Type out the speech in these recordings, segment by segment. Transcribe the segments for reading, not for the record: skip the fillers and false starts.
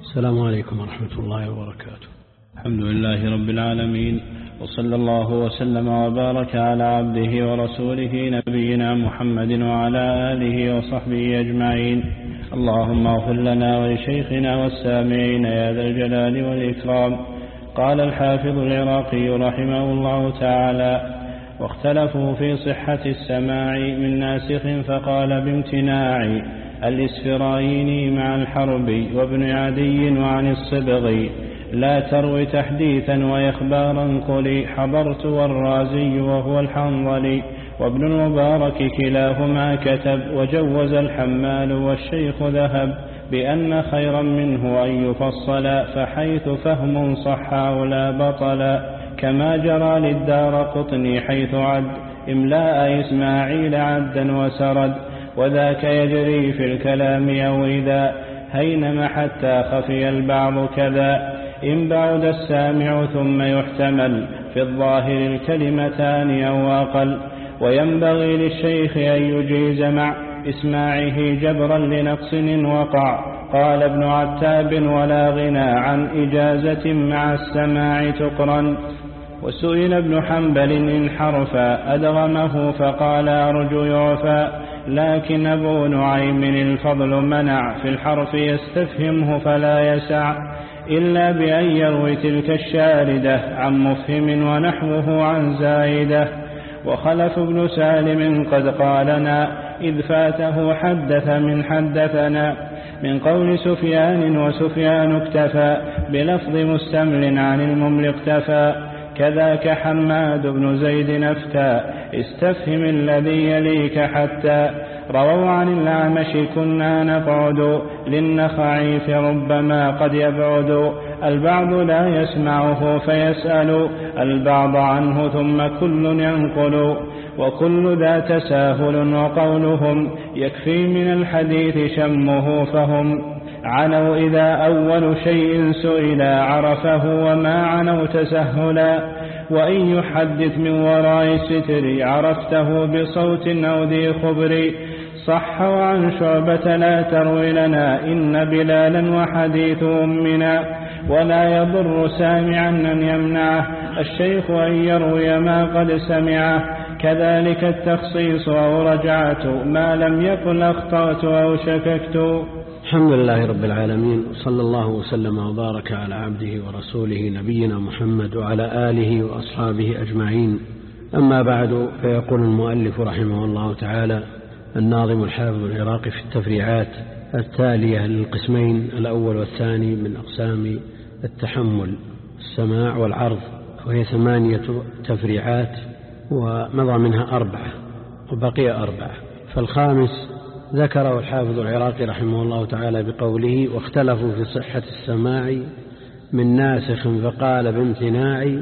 السلام عليكم ورحمة الله وبركاته. الحمد لله رب العالمين، وصلى الله وسلم وبارك على عبده ورسوله نبينا محمد وعلى آله وصحبه أجمعين. اللهم اغفر لنا ولشيخنا والسامعين يا ذا الجلال والإكرام. قال الحافظ العراقي رحمه الله تعالى: واختلفوا في صحة السماع من ناسخ فقال بامتناع الإسفرايني مع الحربي وابن عدي وعن الصبغي لا تروي تحديثا وإخبارا قل حضرت والرازي وهو الحنظلي وابن المبارك كلاهما كتب وجوز الحمال والشيخ ذهب بأن خيرا منه أن يفصل فحيث فهم صح أو لا بطل كما جرى للدار قطني حيث عد إملاء إسماعيل عدا وسرد وذاك يجري في الكلام أو إذا هينم حتى خفي البعض كذا إن بعد السامع ثم يحتمل في الظاهر الكلمتان أو أقل وينبغي للشيخ أن يجيز مع إسماعه جبرا لنقص وقع. قال ابن عتاب ولا غنى عن إجازة مع السماع تقرن. وسئل ابن حنبل إن حرفا أدغمه فقال أرجو يعفى لكن أبو نعيم الفضل منع في الحرف يستفهمه فلا يسع إلا بأن يروي تلك الشاردة عن مفهم ونحوه عن زائدة. وخلف ابن سالم قد قالنا إذ فاته حدث من حدثنا من قول سفيان وسفيان اكتفى بلفظ مستمل عن الممل اقتفى كذاك حماد بن زيد نفتى استفهم الذي يليك حتى رووا عن الأعمش كنا نقعد للنخع فربما قد يبعد البعض لا يسمعه فيسأل البعض عنه ثم كل ينقل وكل ذا تساهل وقولهم يكفي من الحديث شمه فهم عنوا إذا أول شيء سئلا عرفه وما عنوا تسهلا وإن يحدث من وراء الستر عرفته بصوت أو ذي خبر صح. وعن شعبة لا تروي لنا إن بلالا وحديث أمنا ولا يضر سامعا أن يمنعه الشيخ أن يروي ما قد سمعه كذلك التخصيص أو رجعت ما لم يكن أخطأت أو شككت. الحمد لله رب العالمين، وصلى الله وسلم وبارك على عبده ورسوله نبينا محمد وعلى آله وأصحابه أجمعين. أما بعد، فيقول المؤلف رحمه الله تعالى الناظم الحافظ العراقي في التفريعات التالية للقسمين الأول والثاني من أقسام التحمل السماع والعرض، وهي 8 تفريعات ومضى منها 4 وبقي 4. فالخامس ذكره الحافظ العراقي رحمه الله تعالى بقوله واختلفوا في صحة السماع من ناسخ فقال بامتناع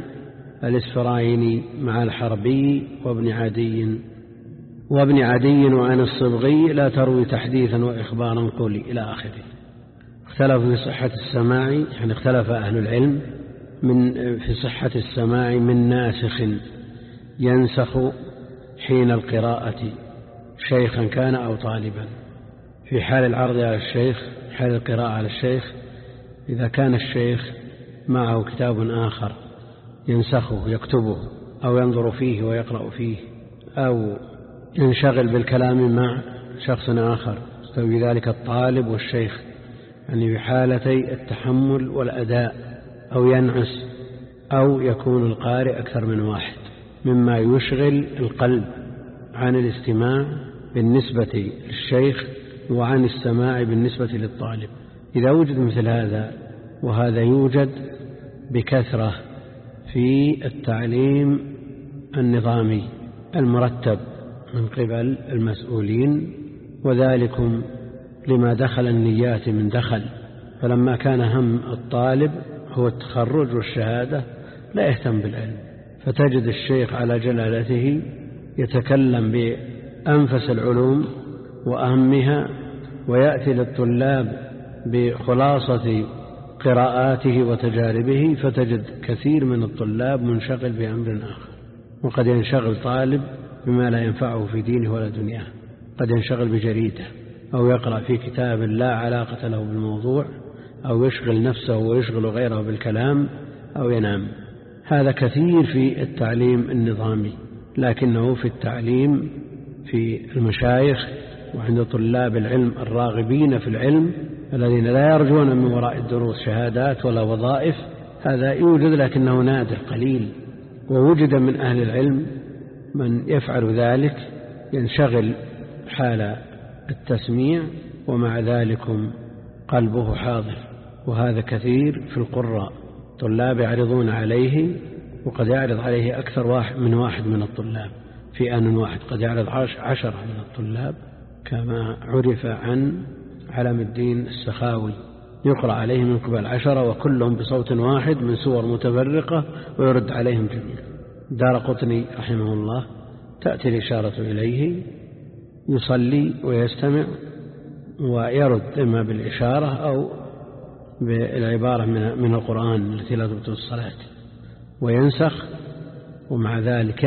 الإسفرايني مع الحربي وابن عدي وعن الصبغي لا تروي تحديثا وإخبارا قولي إلى آخره. اختلفوا في صحة السماع، يعني اختلف أهل العلم في صحة السماع من ناسخ ينسخ حين القراءة شيخا كان أو طالبا. في حال العرض على الشيخ، حال القراءة على الشيخ، إذا كان الشيخ معه كتاب آخر ينسخه يكتبه أو ينظر فيه ويقرأ فيه أو ينشغل بالكلام مع شخص آخر يستوي ذلك الطالب والشيخ، يعني في حالتي التحمل والأداء، أو ينعس أو يكون القارئ أكثر من واحد مما يشغل القلب عن الاستماع بالنسبة للشيخ وعن السماع بالنسبة للطالب. إذا وجد مثل هذا، وهذا يوجد بكثرة في التعليم النظامي المرتب من قبل المسؤولين، وذلكم لما دخل النيات من دخل، فلما كان هم الطالب هو التخرج والشهادة لا يهتم بالعلم، فتجد الشيخ على جلالته يتكلم بأنفس العلوم وأهمها، ويأتي للطلاب بخلاصة قراءاته وتجاربه، فتجد كثير من الطلاب منشغل بأمر آخر. وقد ينشغل طالب بما لا ينفعه في دينه ولا دنياه، قد ينشغل بجريدة أو يقرأ في كتاب لا علاقة له بالموضوع أو يشغل نفسه ويشغل غيره بالكلام أو ينام. هذا كثير في التعليم النظامي، لكنه في التعليم في المشايخ وعند طلاب العلم الراغبين في العلم الذين لا يرجون من وراء الدروس شهادات ولا وظائف، هذا يوجد لكنه نادر قليل. ووجد من أهل العلم من يفعل ذلك، ينشغل حال التسميع ومع ذلك قلبه حاضر، وهذا كثير في القراء. طلاب يعرضون عليه، وقد يعرض عليه أكثر من واحد من الطلاب في آن واحد، قد يعرض 10 من الطلاب، كما عرف عن علم الدين السخاوي، يقرأ عليه من قبل 10 وكلهم بصوت واحد من سور متفرقة ويرد عليهم جميعا. دارقطني رحمه الله تأتي الإشارة إليه يصلي ويستمع ويرد إما بالإشارة أو بالعبارة من القرآن التي لا تبطل الصلاة، وينسخ، ومع ذلك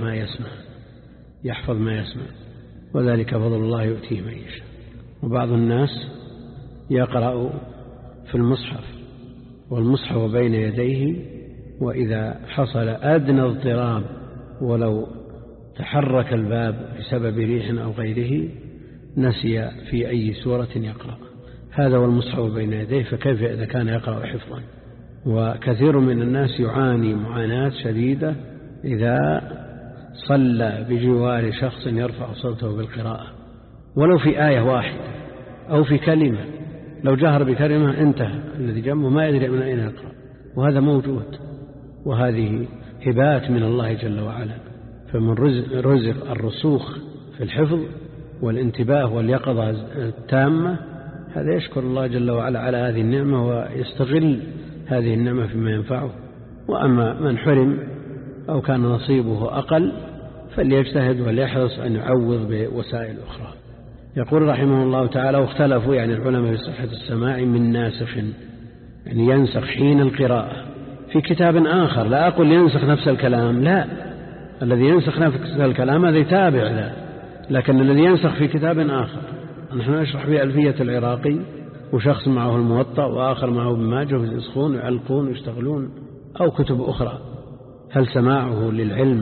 يحفظ ما يسمع، وذلك فضل الله يؤتيه من يشاء. وبعض الناس يقرأ في المصحف والمصحف بين يديه، وإذا حصل أدنى اضطراب ولو تحرك الباب بسبب ريح أو غيره نسي في أي سورة يقرأ. هذا والمصحف بين يديه، فكيف إذا كان يقرأ حفظا؟ وكثير من الناس يعاني معاناة شديدة إذا صلى بجوار شخص يرفع صوته بالقراءة ولو في آية واحدة أو في كلمة، لو جهر بكلمة انتهى، الذي جنبه ما يدري من أين يقرأ، وهذا موجود. وهذه هبات من الله جل وعلا. فمن رزق الرسوخ في الحفظ والانتباه واليقظة التامة، هذا يشكر الله جل وعلا على هذه النعمة ويستغل هذه النعمة فيما ينفعه. وأما من حرم أو كان نصيبه أقل فليجتهد وليحرص أن يعوض بوسائل أخرى. يقول رحمه الله تعالى: واختلفوا يعني العلماء في صحة السماع من ناسخ، يعني ينسخ حين القراءة في كتاب آخر. لا أقول ينسخ نفس الكلام، لا، الذي ينسخ نفس الكلام هذا يتابع له، لكن الذي ينسخ في كتاب آخر. نحن نشرح في ألفية العراقي، وشخص معه الموطأ وآخر معه ابن ماجه، وينسخون ويعلقون ويشتغلون، أو كتب أخرى. هل سماعه للعلم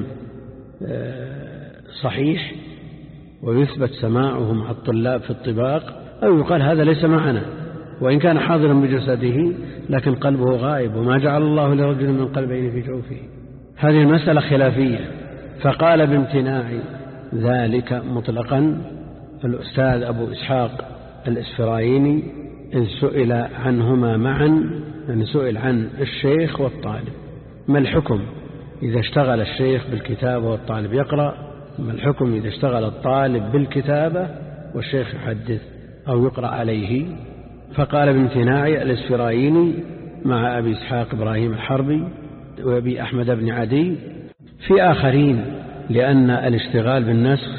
صحيح ويثبت سماعه مع الطلاب في الطباق، أو يقال هذا ليس معنا وإن كان حاضرا بجسده لكن قلبه غائب، وما جعل الله لرجل من قلبين في جوفه؟ هذه المسألة خلافية. فقال بامتناع ذلك مطلقا الأستاذ أبو إسحاق الإسفرايني إن سئل عنهما معا، يعني سئل عن الشيخ والطالب، ما الحكم إذا اشتغل الشيخ بالكتابة والطالب يقرأ؟ ما الحكم إذا اشتغل الطالب بالكتابة والشيخ يحدث أو يقرأ عليه؟ فقال بامتناع الإسفرايني مع أبي إسحاق إبراهيم الحربي وأبي أحمد بن عدي في آخرين، لأن الاشتغال بالنسخ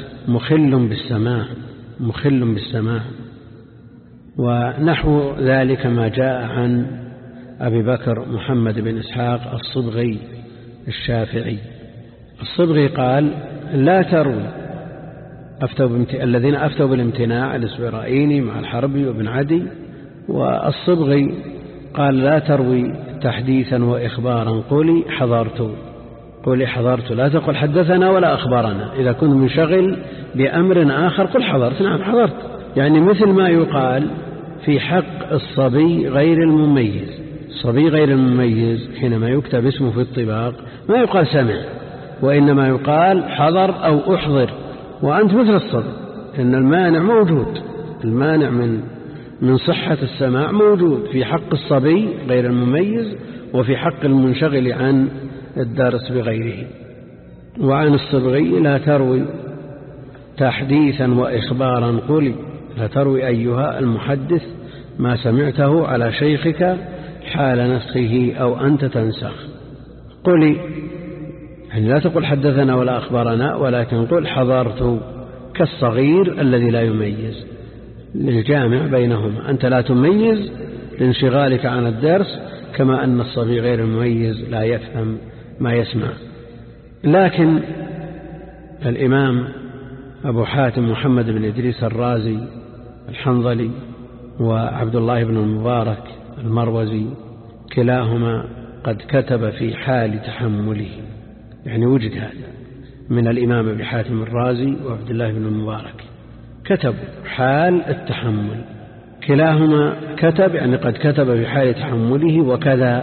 مخل بالسماع. ونحو ذلك ما جاء عن أبي بكر محمد بن إسحاق الصبغي الشافعي. الصبغي قال: لا تروي، الذين أفتوا بالامتناع الإسفرايني مع الحربي وابن عدي. والصبغي قال: لا تروي تحديثا وإخبارا، قولي حضرت، لا تقل حدثنا ولا أخبرنا. إذا كنت منشغل بأمر آخر قل حضرت. نعم حضرت، يعني مثل ما يقال في حق الصبي غير المميز. الصبي غير المميز حينما يكتب اسمه في الطباق ما يقال سمع، وإنما يقال حضر أو أحضر. وأنت مثل الصبي، إن المانع موجود، المانع من صحة السماع موجود في حق الصبي غير المميز وفي حق المنشغل عن الدرس بغيره. وعن الصبغي: لا تروي تحديثا وإخبارا، قولي لا تروي أيها المحدث ما سمعته على شيخك حال نسخه أو أنت تنسخ. قولي، يعني لا تقول حدثنا ولا أخبرنا، ولكن قل حضرت، كالصغير الذي لا يميز، للجامع بينهما. أنت لا تميز لانشغالك عن الدرس، كما أن الصبي غير المميز لا يفهم ما يسمع. لكن الإمام أبو حاتم محمد بن إدريس الرازي الحنظلي وعبد الله بن المبارك المروزي كلاهما قد كتب في حال تحمله، يعني وجد هذا من الإمام أبي حاتم الرازي وعبد الله بن المبارك، كتب حال التحمل، كلاهما كتب يعني قد كتب في حال تحمله. وكذا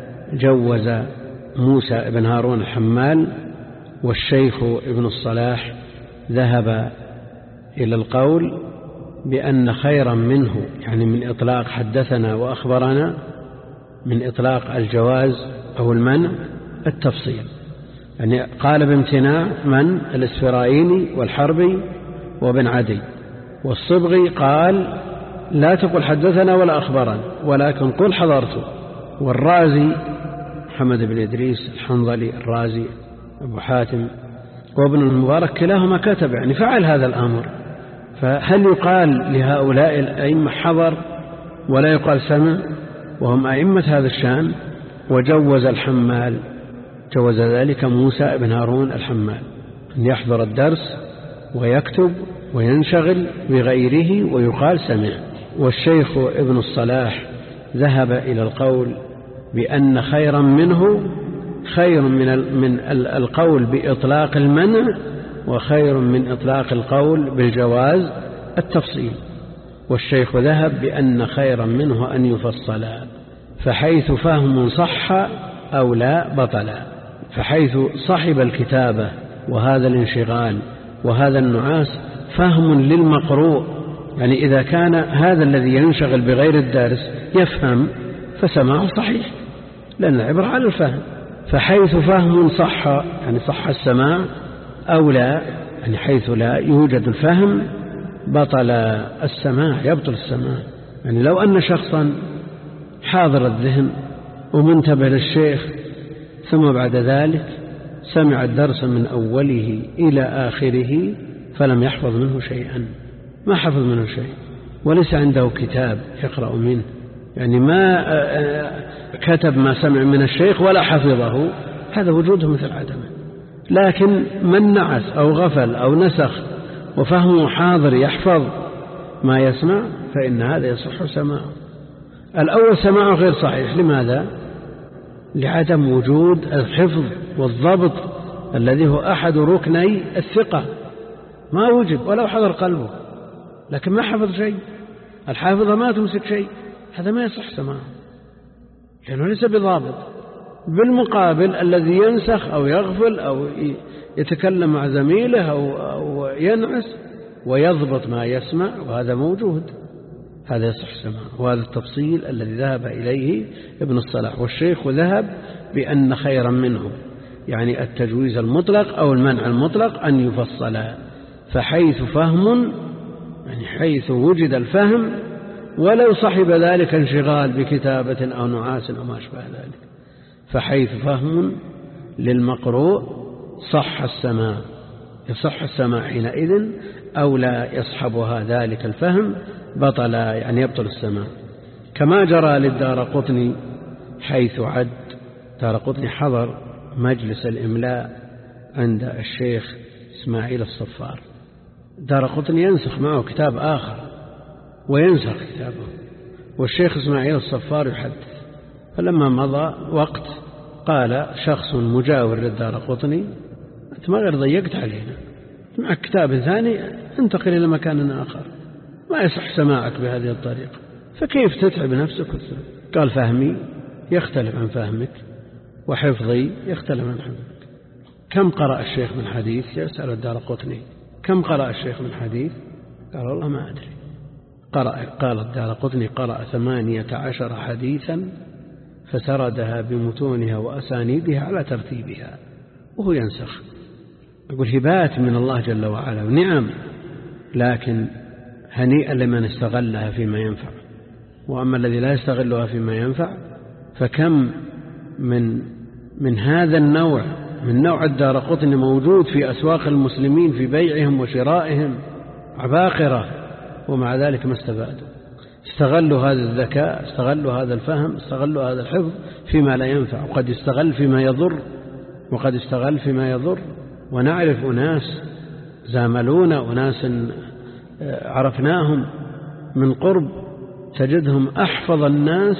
جوز موسى بن هارون الحمال، والشيخ ابن الصلاح ذهب إلى القول بأن خيرا منه، يعني من إطلاق حدثنا وأخبرنا، من إطلاق الجواز أو المنع التفصيل، يعني قال بامتناع من الإسفرايني والحربي وابن عدي. والصبغي قال لا تقل حدثنا ولا أخبرنا ولكن قل حضرت. والرازي محمد بن إدريس الحنظلي الرازي أبو حاتم وابن المبارك كلاهما كتب، يعني فعل هذا الأمر. فهل يقال لهؤلاء الأئمة حضر ولا يقال سمع وهم أئمة هذا الشان؟ وجوز الحمال، جوز ذلك موسى بن هارون الحمال أن يحضر الدرس ويكتب وينشغل بغيره ويقال سمع. والشيخ ابن الصلاح ذهب إلى القول بأن خيرا منه خير من القول بإطلاق المنع، وخير من إطلاق القول بالجواز التفصيل. والشيخ ذهب بأن خيرا منه أن يفصل، فحيث فهم صح أو لا بطل، فحيث صاحب الكتابة وهذا الانشغال وهذا النعاس فهم للمقروء، يعني إذا كان هذا الذي ينشغل بغير الدارس يفهم فسماعه صحيح، لأن العبرة على الفهم. فحيث فهم صح يعني صح السماع، أو لا يعني حيث لا يوجد الفهم بطل السماع، يبطل السماع. يعني لو أن شخصا حاضر الذهن ومنتبه للشيخ ثم بعد ذلك سمع الدرس من أوله إلى آخره فلم يحفظ منه شيئا، ما حفظ منه شيء، وليس عنده كتاب يقرأ منه، يعني ما كتب ما سمع من الشيخ ولا حفظه، هذا وجوده مثل عدمه. لكن من نعس أو غفل أو نسخ وفهمه حاضر يحفظ ما يسمع فإن هذا يصح سماعه. الأول سماعه غير صحيح، لماذا؟ لعدم وجود الحفظ والضبط الذي هو أحد ركني الثقة، ما وجد ولو حضر قلبه، لكن ما حفظ شيء. الحافظة ما تمسك شيء، هذا ما يصح سماعه لأنه ليس بضابط. بالمقابل الذي ينسخ أو يغفل أو يتكلم مع زميله أو ينعس ويضبط ما يسمع، وهذا موجود، هذا يصح سماعه. وهذا التفصيل الذي ذهب إليه ابن الصلاح. والشيخ ذهب بأن خيرا منه يعني التجويز المطلق أو المنع المطلق أن يفصل، فحيث فهم يعني حيث وجد الفهم ولو صحب ذلك انشغال بكتابة أو نعاس أو ما أشبه ذلك، فحيث فهم للمقروء صح السماع، يصح السماع حينئذ، أو لا يصحبها ذلك الفهم بطل يعني يبطل السماع. كما جرى للدارقطني حيث عد، دارقطني حضر مجلس الإملاء عند الشيخ إسماعيل الصفار، دارقطني ينسخ معه كتاب آخر وينسخ كتابه، والشيخ إسماعيل الصفار يحدث. فلما مضى وقت قال شخص مجاور للدارقطني أنت ما غير ضيقت علينا، معك كتاب ثاني انتقل إلى مكان آخر، ما يصح سماعك بهذه الطريقة، فكيف تتعب نفسك؟ قال فهمي يختلف عن فهمك وحفظي يختلف عن حفظك. كم قرأ الشيخ من حديث؟ يسأل الدارقطني كم قرأ الشيخ من حديث؟ قال والله ما أدري. قال الدارقطني قرأ 18 حديثا فسردها بمتونها وأسانيدها على ترتيبها وهو ينسخ. يقول هبات من الله جل وعلا ونعم، لكن هنيئا لمن استغلها فيما ينفع. وأما الذي لا يستغلها فيما ينفع فكم من هذا النوع، من نوع الدارقطني موجود في أسواق المسلمين في بيعهم وشرائهم عباقرة، ومع ذلك ما استفادوا. استغلوا هذا الذكاء، استغلوا هذا الفهم، استغلوا هذا الحفظ فيما لا ينفع، وقد استغل فيما يضر، وقد استغل فيما يضر. ونعرف أناس زاملونا، أناس عرفناهم من قرب، تجدهم أحفظ الناس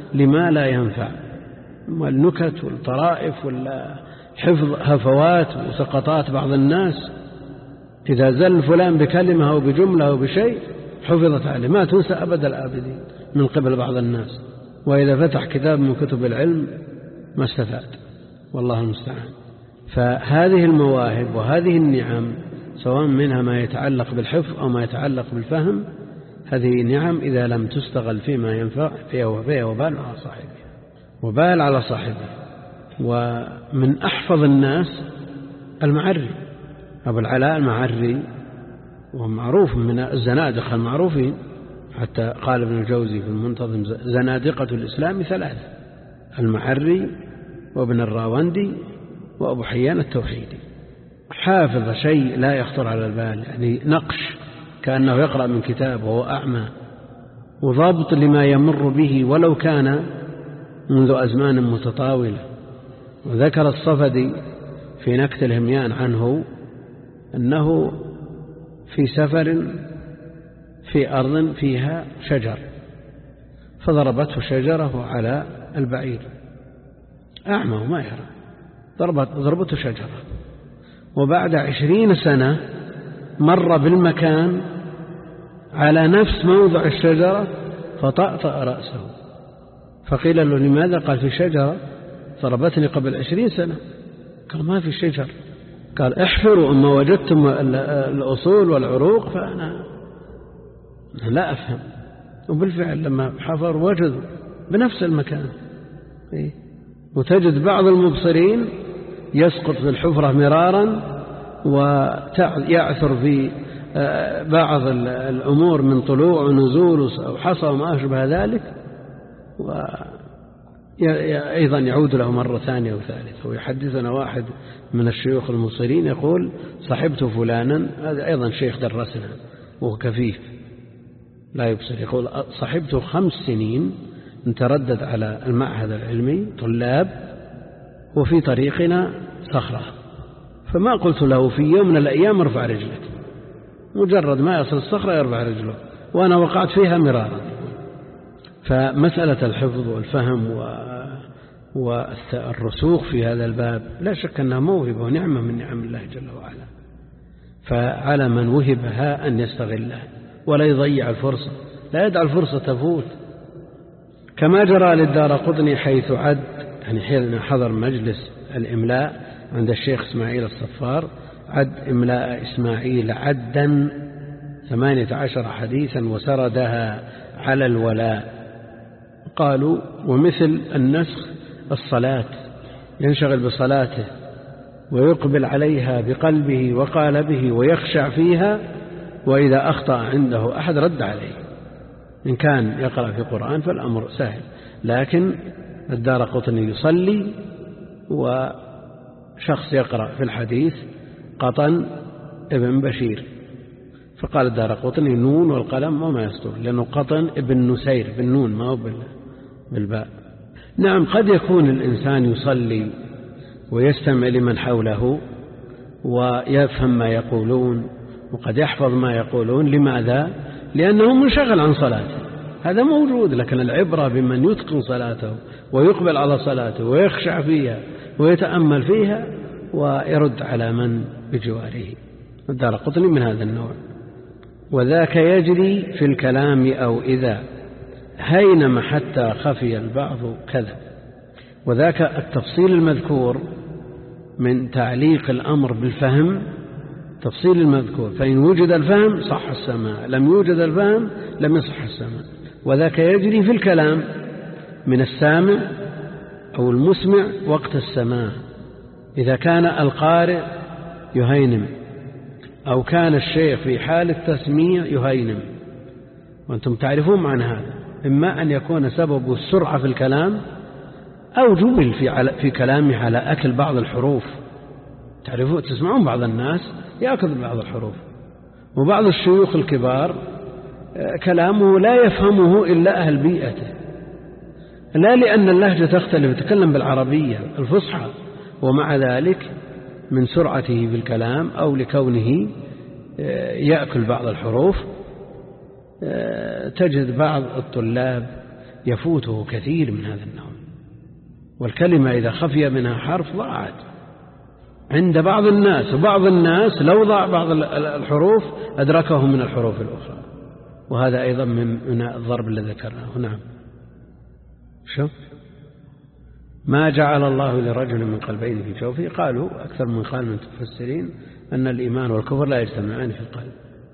لما لا ينفع، والنكت والطرائف ولا حفظ هفوات وسقطات بعض الناس، إذا زل فلان بكلمة أو بجملة أو بشيء حفظت عليه ما تنسى أبد الآبدين من قبل بعض الناس، وإذا فتح كتاب من كتب العلم ما استفاد، والله المستعان. فهذه المواهب وهذه النعم سواء منها ما يتعلق بالحفظ أو ما يتعلق بالفهم، هذه نعم إذا لم تستغل فيما ينفع فيها وبال على صاحبه، وبال على صاحبه. ومن أحفظ الناس المعري، أبو العلاء المعري، ومعروف من الزنادقة المعروفين، حتى قال ابن الجوزي في المنتظم زنادقة الإسلام 3: المعري وابن الراوندي وأبو حيان التوحيدي. حافظ شيء لا يخطر على البال، يعني نقش كأنه يقرأ من كتاب وهو أعمى، وضبط لما يمر به ولو كان منذ أزمان متطاولة. وذكر الصفدي في نكت الهميان عنه أنه في سفر في أرض فيها شجر، فضربته شجرة على البعير، أعمى وما يرى، ضربته شجرة، وبعد 20 سنة مر بالمكان على نفس موضع الشجرة فطأطأ رأسه، فقيل له لماذا؟ قال في شجرة ضربتني قبل 20 سنة. قال ما في شجر. قال احفروا أما وجدتم الأصول والعروق فأنا لا أفهم. وبالفعل لما حفروا وجدوا بنفس المكان. وتجد بعض المبصرين يسقط في الحفرة مرارا ويعثر في بعض الأمور من طلوع ونزول أو حصى وما أشبه ذلك، وأيضا يعود له مرة ثانية وثالثة. ويحدثنا واحد من الشيوخ المبصرين يقول صحبت فلانا، هذا أيضا شيخ درسنا وهو كفيف لا يبصر، يقول صحبته 5 سنين نتردد على المعهد العلمي طلاب، وفي طريقنا صخرة، فما قلت له في يوم من الأيام ارفع رجلك، مجرد ما يصل الصخرة يرفع رجله، وأنا وقعت فيها مرارا. فمسألة الحفظ والفهم والرسوخ في هذا الباب لا شك أنها موهبة ونعمة من نعم الله جل وعلا، فعلى من وهبها أن يستغلها ولا يضيع الفرصة، لا يدع الفرصة تفوت. كما جرى للدارقطني حيث عد، يعني حين حضر مجلس الإملاء عند الشيخ إسماعيل الصفار، عد إملاء إسماعيل عدا 18 حديثا وسردها على الولاء. قالوا ومثل النسخ الصلاة، ينشغل بصلاته ويقبل عليها بقلبه وقالبه ويخشع فيها، وإذا أخطأ عنده أحد رد عليه. إن كان يقرأ في القرآن فالأمر سهل، لكن الدارقطني يصلي وشخص يقرأ في الحديث قطن ابن بشير، فقال الدارقطني نون والقلم وما يسطر، لأنه قطن ابن نسير بالنون ما هو بالباء. نعم قد يكون الإنسان يصلي ويستمع لمن حوله ويفهم ما يقولون وقد يحفظ ما يقولون، لماذا؟ لأنه منشغل عن صلاته، هذا موجود. لكن العبرة بمن يتقن صلاته ويقبل على صلاته ويخشع فيها ويتأمل فيها ويرد على من بجواره. الدارقطني من هذا النوع. وذاك يجري في الكلام أو إذا هينم حتى خفي البعض كذا. وذاك التفصيل المذكور من تعليق الأمر بالفهم، تفصيل المذكور، فإن وجد الفهم صح السماع، لم يوجد الفهم لم يصح السماع. وذاك يجري في الكلام من السامع أو المسمع وقت السماع، إذا كان القارئ يهينم أو كان الشيخ في حال التسميع يهينم. وأنتم تعرفون معنى هذا، إما أن يكون سبب السرعة في الكلام أو جبل في كلامه على أكل بعض الحروف. تعرفون تسمعون بعض الناس يأكل بعض الحروف، وبعض الشيوخ الكبار كلامه لا يفهمه إلا أهل بيئته، لا لأن اللهجة تختلف، يتكلم بالعربية الفصحى، ومع ذلك من سرعته في الكلام أو لكونه يأكل بعض الحروف تجد بعض الطلاب يفوته كثير من هذا النوع. والكلمة إذا خفي منها حرف ضاعت عند بعض الناس، وبعض الناس لو ضاع بعض الحروف أدركه من الحروف الأخرى، وهذا أيضا من الضرب الذي ذكرناه. نعم. شو ما جعل الله لرجل من قلبين في جوفه، قالوا أكثر من قال من المفسرين أن الإيمان والكفر لا يجتمعان في القلب.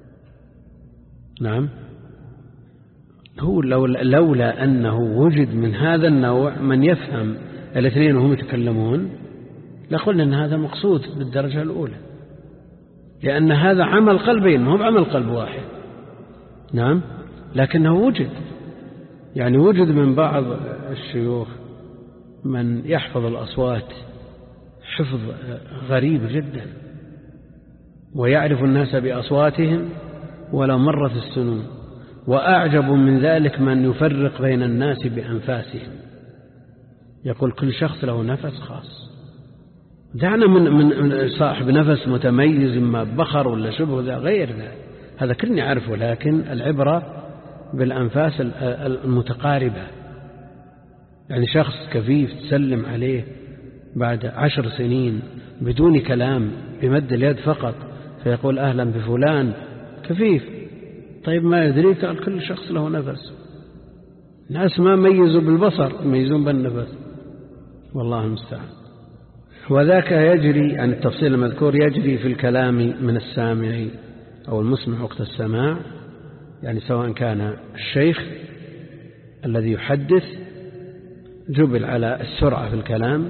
نعم. هو لولا أنه وجد من هذا النوع من يفهم الاثنين وهم يتكلمون لقلنا أن هذا مقصود بالدرجة الأولى، لأن هذا عمل قلبين ما هو عمل قلب واحد. نعم. لكنه وجد، يعني وجد من بعض الشيوخ من يحفظ الأصوات حفظ غريب جدا، ويعرف الناس بأصواتهم ولو مرت السنون، وأعجب من ذلك من يفرق بين الناس بأنفاسهم، يقول كل شخص له نفس خاص. دعنا من صاحب نفس متميز إما بخر ولا شبه ذا غير ذلك، هذا كلني أعرفه، لكن العبرة بالأنفاس المتقاربة. يعني شخص كفيف تسلم عليه بعد 10 سنين بدون كلام بمد اليد فقط فيقول أهلا بفلان كفيف، طيب ما يدريك قال كل شخص له نفس. الناس ما ميزوا بالبصر يميزون بالنفس، والله المستعان. وذاك يجري عن التفصيل المذكور يجري في الكلام من السامع أو المسمع وقت السماع، يعني سواء كان الشيخ الذي يحدث جبل على السرعة في الكلام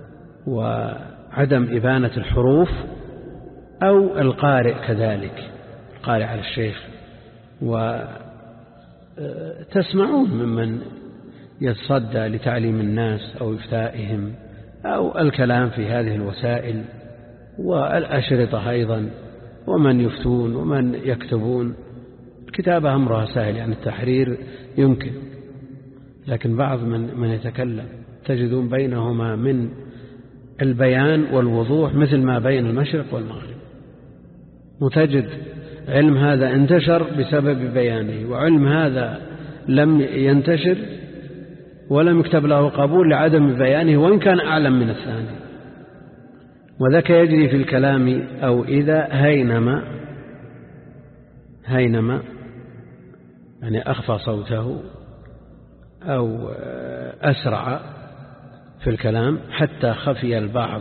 وعدم إبانة الحروف، أو القارئ كذلك، القارئ على الشيخ. وتسمعون ممن يتصدى لتعليم الناس أو إفتائهم أو الكلام في هذه الوسائل والأشرطة أيضا، ومن يفتون ومن يكتبون. الكتابة أمرها سهل، يعني التحرير يمكن، لكن بعض من يتكلم تجدون بينهما من البيان والوضوح مثل ما بين المشرق والمغرب، وتجد علم هذا انتشر بسبب بيانه، وعلم هذا لم ينتشر ولم يكتب له قبول لعدم بيانه وإن كان أعلم من الثاني. وذاك يجري في الكلام أو إذا هينما يعني أخفى صوته أو أسرع في الكلام حتى خفي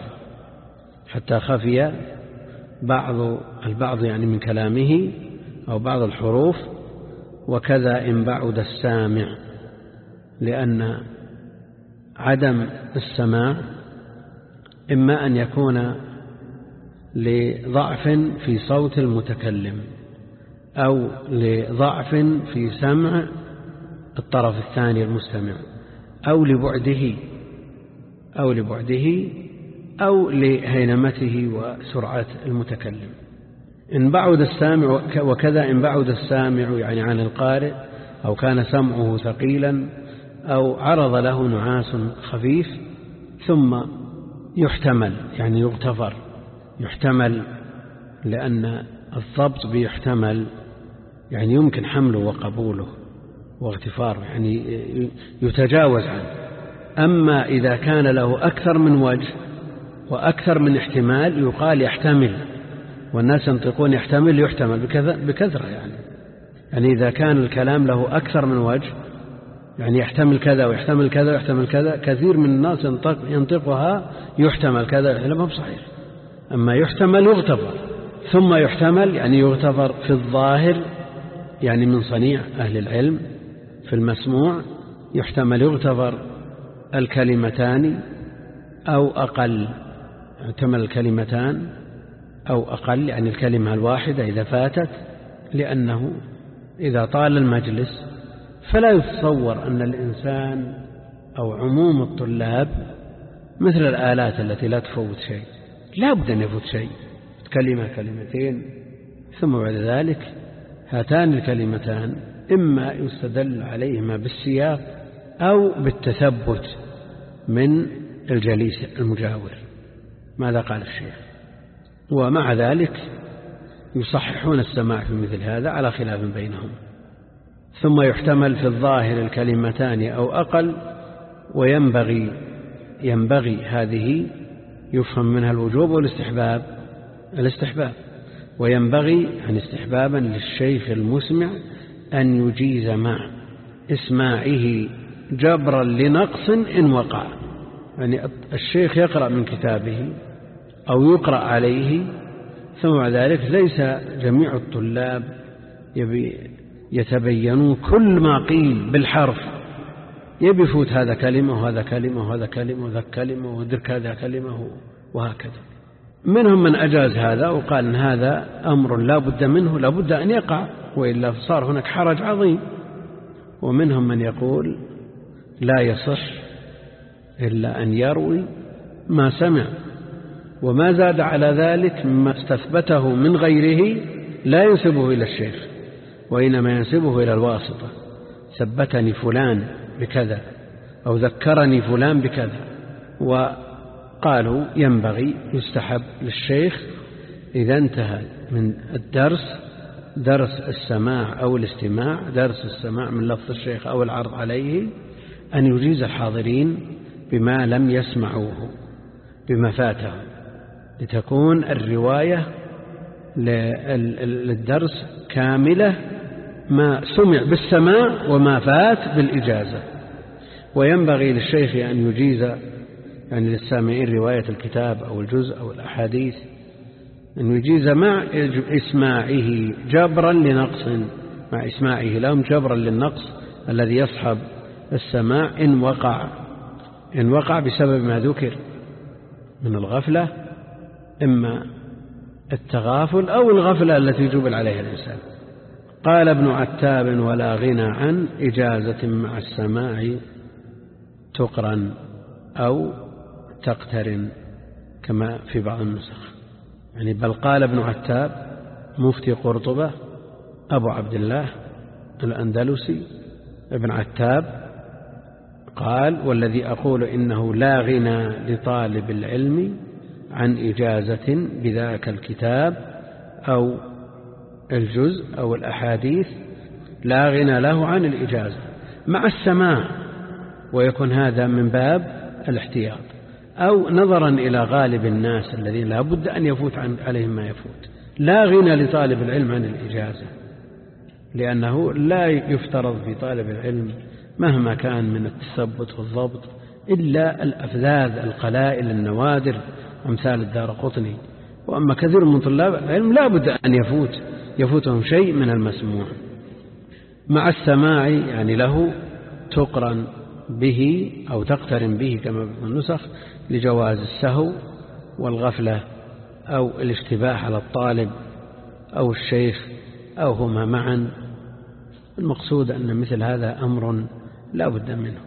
البعض يعني من كلامه أو بعض الحروف. وكذا إن بعد السامع، لأن عدم السماع إما أن يكون لضعف في صوت المتكلم أو لضعف في سمع الطرف الثاني المستمع أو لبعده أو لهينمته وسرعة المتكلم. إن بعد السامع، وكذا إن بعد السامع يعني عن القارئ أو كان سمعه ثقيلا أو عرض له نعاس خفيف، ثم يحتمل يعني يغتفر، يحتمل لأن الضبط بيحتمل يعني يمكن حمله وقبوله واغتفاره، يعني يتجاوز عنه. أما إذا كان له أكثر من وجه وأكثر من احتمال يقال يحتمل، والناس ينطقون يحتمل بكثرة، يعني إذا كان الكلام له أكثر من وجه يعني يحتمل كذا ويحتمل كذا ويحتمل كذا، كثير من الناس ينطقها يحتمل كذا ويحتمل، ما بصحيح. أما يحتمل يغتفر، ثم يحتمل يعني يغتفر في الظاهر، يعني من صنيع أهل العلم في المسموع يحتمل يغتفر الكلمتان أو أقل، يحتمل الكلمتان أو أقل، يعني الكلمة الواحدة إذا فاتت، لأنه إذا طال المجلس فلا يتصور أن الإنسان أو عموم الطلاب مثل الآلات التي لا تفوت شيء، لا بد أن يفوت شيء، كلمة كلمتين، ثم بعد ذلك هاتان الكلمتان إما يستدل عليهما بالسياق أو بالتثبت من الجليس المجاور. ماذا قال الشيخ؟ ومع ذلك يصححون السماع في مثل هذا على خلاف بينهم، ثم يحتمل في الظاهر الكلمتان أو أقل، وينبغي هذه يفهم منها الوجوب والاستحباب، وينبغي استحبابا للشيخ المسمع أن يجيز مع إسماعه جبرا لنقص إن وقع. يعني الشيخ يقرأ من كتابه أو يقرأ عليه، ثم بعد ذلك ليس جميع الطلاب يتبينون كل ما قيل بالحرف، يبي يفوت هذا كلمة وهذا كلمة وهذا كلمة وذا كلمة ودرك هذا كلمة وهكذا. منهم من أجاز هذا وقال إن هذا أمر لا بد منه، لا بد أن يقع، وإلا صار هناك حرج عظيم. ومنهم من يقول لا يصح إلا أن يروي ما سمع، وما زاد على ذلك مما استثبته من غيره لا ينسبه إلى الشيخ، وإنما ينسبه إلى الواسطة. ثبتني فلان بكذا أو ذكرني فلان بكذا. وقالوا ينبغي يستحب للشيخ إذا انتهى من الدرس، درس السماع أو الاستماع، درس السماع من لفظ الشيخ أو العرض عليه، أن يجيز الحاضرين بما لم يسمعوه، بما فاته، لتكون الرواية للدرس كاملة، ما سمع بالسماع وما فات بالإجازة. وينبغي للشيخ أن يجيز للسامعين رواية الكتاب أو الجزء أو الأحاديث، أن يجيز مع إسماعه جبرا لنقص، مع إسماعه لهم جبرا للنقص الذي يصحب السماع إن وقع بسبب ما ذكر من الغفلة، إما التغافل أو الغفلة التي جبل عليها الإنسان. قال ابن عتاب ولا غنى عن إجازة مع السماع تقرن أو تقترن كما في بعض النسخ. بل قال ابن عتاب مفتي قرطبة أبو عبد الله الأندلسي ابن عتاب قال والذي أقول إنه لا غنى لطالب العلم عن إجازة بذاك الكتاب أو الجزء أو الأحاديث، لا غنى له عن الإجازة مع السماع، ويكون هذا من باب الاحتياط، أو نظرا إلى غالب الناس الذين لا بد أن يفوت عليهم ما يفوت. لا غنى لطالب العلم عن الإجازة، لأنه لا يفترض في طالب العلم مهما كان من التثبت والضبط إلا الأفذاذ القلائل النوادر أمثال الدارقطني. وأما كثير من طلاب العلم لا بد أن يفوتهم شيء من المسموع. مع السماع له تقرن به أو تقترن به كما في النسخ، لجواز السهو والغفلة أو الاشتباه على الطالب أو الشيخ أو هما معا. المقصود أن مثل هذا أمر لا بد منه،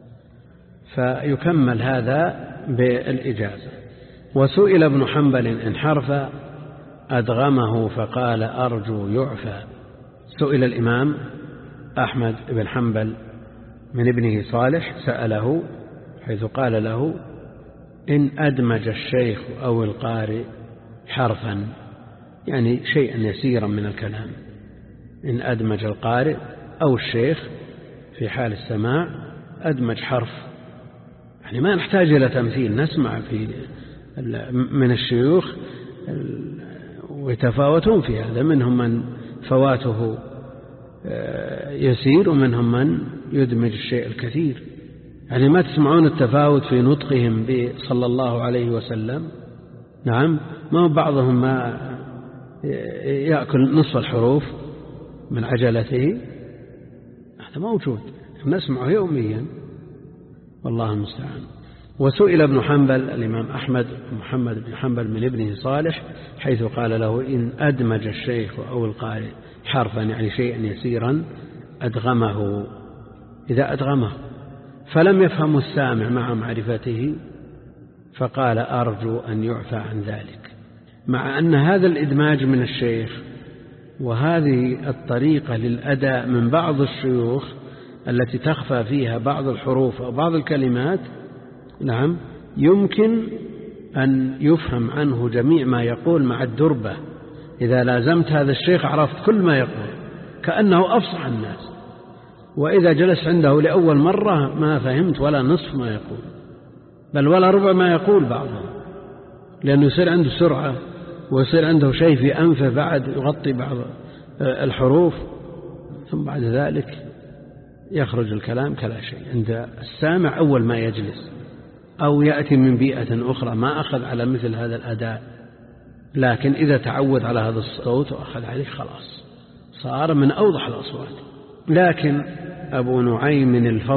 فيكمل هذا بالإجازة. وسئل ابن حنبل إن حرف أدغمه فقال أرجو يعفى. سئل الإمام أحمد بن حنبل من ابنه صالح، سأله حيث قال له إن أدمج الشيخ أو القارئ حرفا، يعني شيئا يسيرا من الكلام، إن أدمج القارئ أو الشيخ في حال السماع أدمج حرف، يعني ما نحتاج إلى تمثيل، نسمع من الشيوخ ويتفاوتون في هذا، منهم من فواته يسير ومنهم من يدمج الشيء الكثير. يعني ما تسمعون التفاوت في نطقهم صلى الله عليه وسلم. نعم، ما بعضهم ما يأكل نصف الحروف من عجلته، هذا موجود نسمعه يوميا، والله المستعان. وسئل ابن حنبل الإمام أحمد محمد بن حنبل من ابنه صالح حيث قال له إن أدمج الشيخ أو القارئ حرفا، يعني شيئا يسيرا، أدغمه، إذا أدغمه فلم يفهم السامع مع معرفته فقال أرجو أن يعفى عن ذلك. مع أن هذا الإدماج من الشيخ وهذه الطريقة للأداء من بعض الشيوخ التي تخفى فيها بعض الحروف أو بعض الكلمات، نعم، يمكن أن يفهم عنه جميع ما يقول مع الدربة. إذا لازمت هذا الشيخ عرفت كل ما يقول، كأنه أفصح الناس، وإذا جلست عنده لأول مرة ما فهمت ولا نصف ما يقول، بل ولا ربع ما يقول بعضهم، لأنه يصير عنده سرعة ويصير عنده شيء في أنفه بعد يغطي بعض الحروف، ثم بعد ذلك يخرج الكلام كلا شيء عند السامع أول ما يجلس، أو يأتي من بيئة أخرى ما أخذ على مثل هذا الأداء، لكن إذا تعود على هذا الصوت وأخذ عليه خلاص صار من أوضح الأصوات. لكن أبو نعيم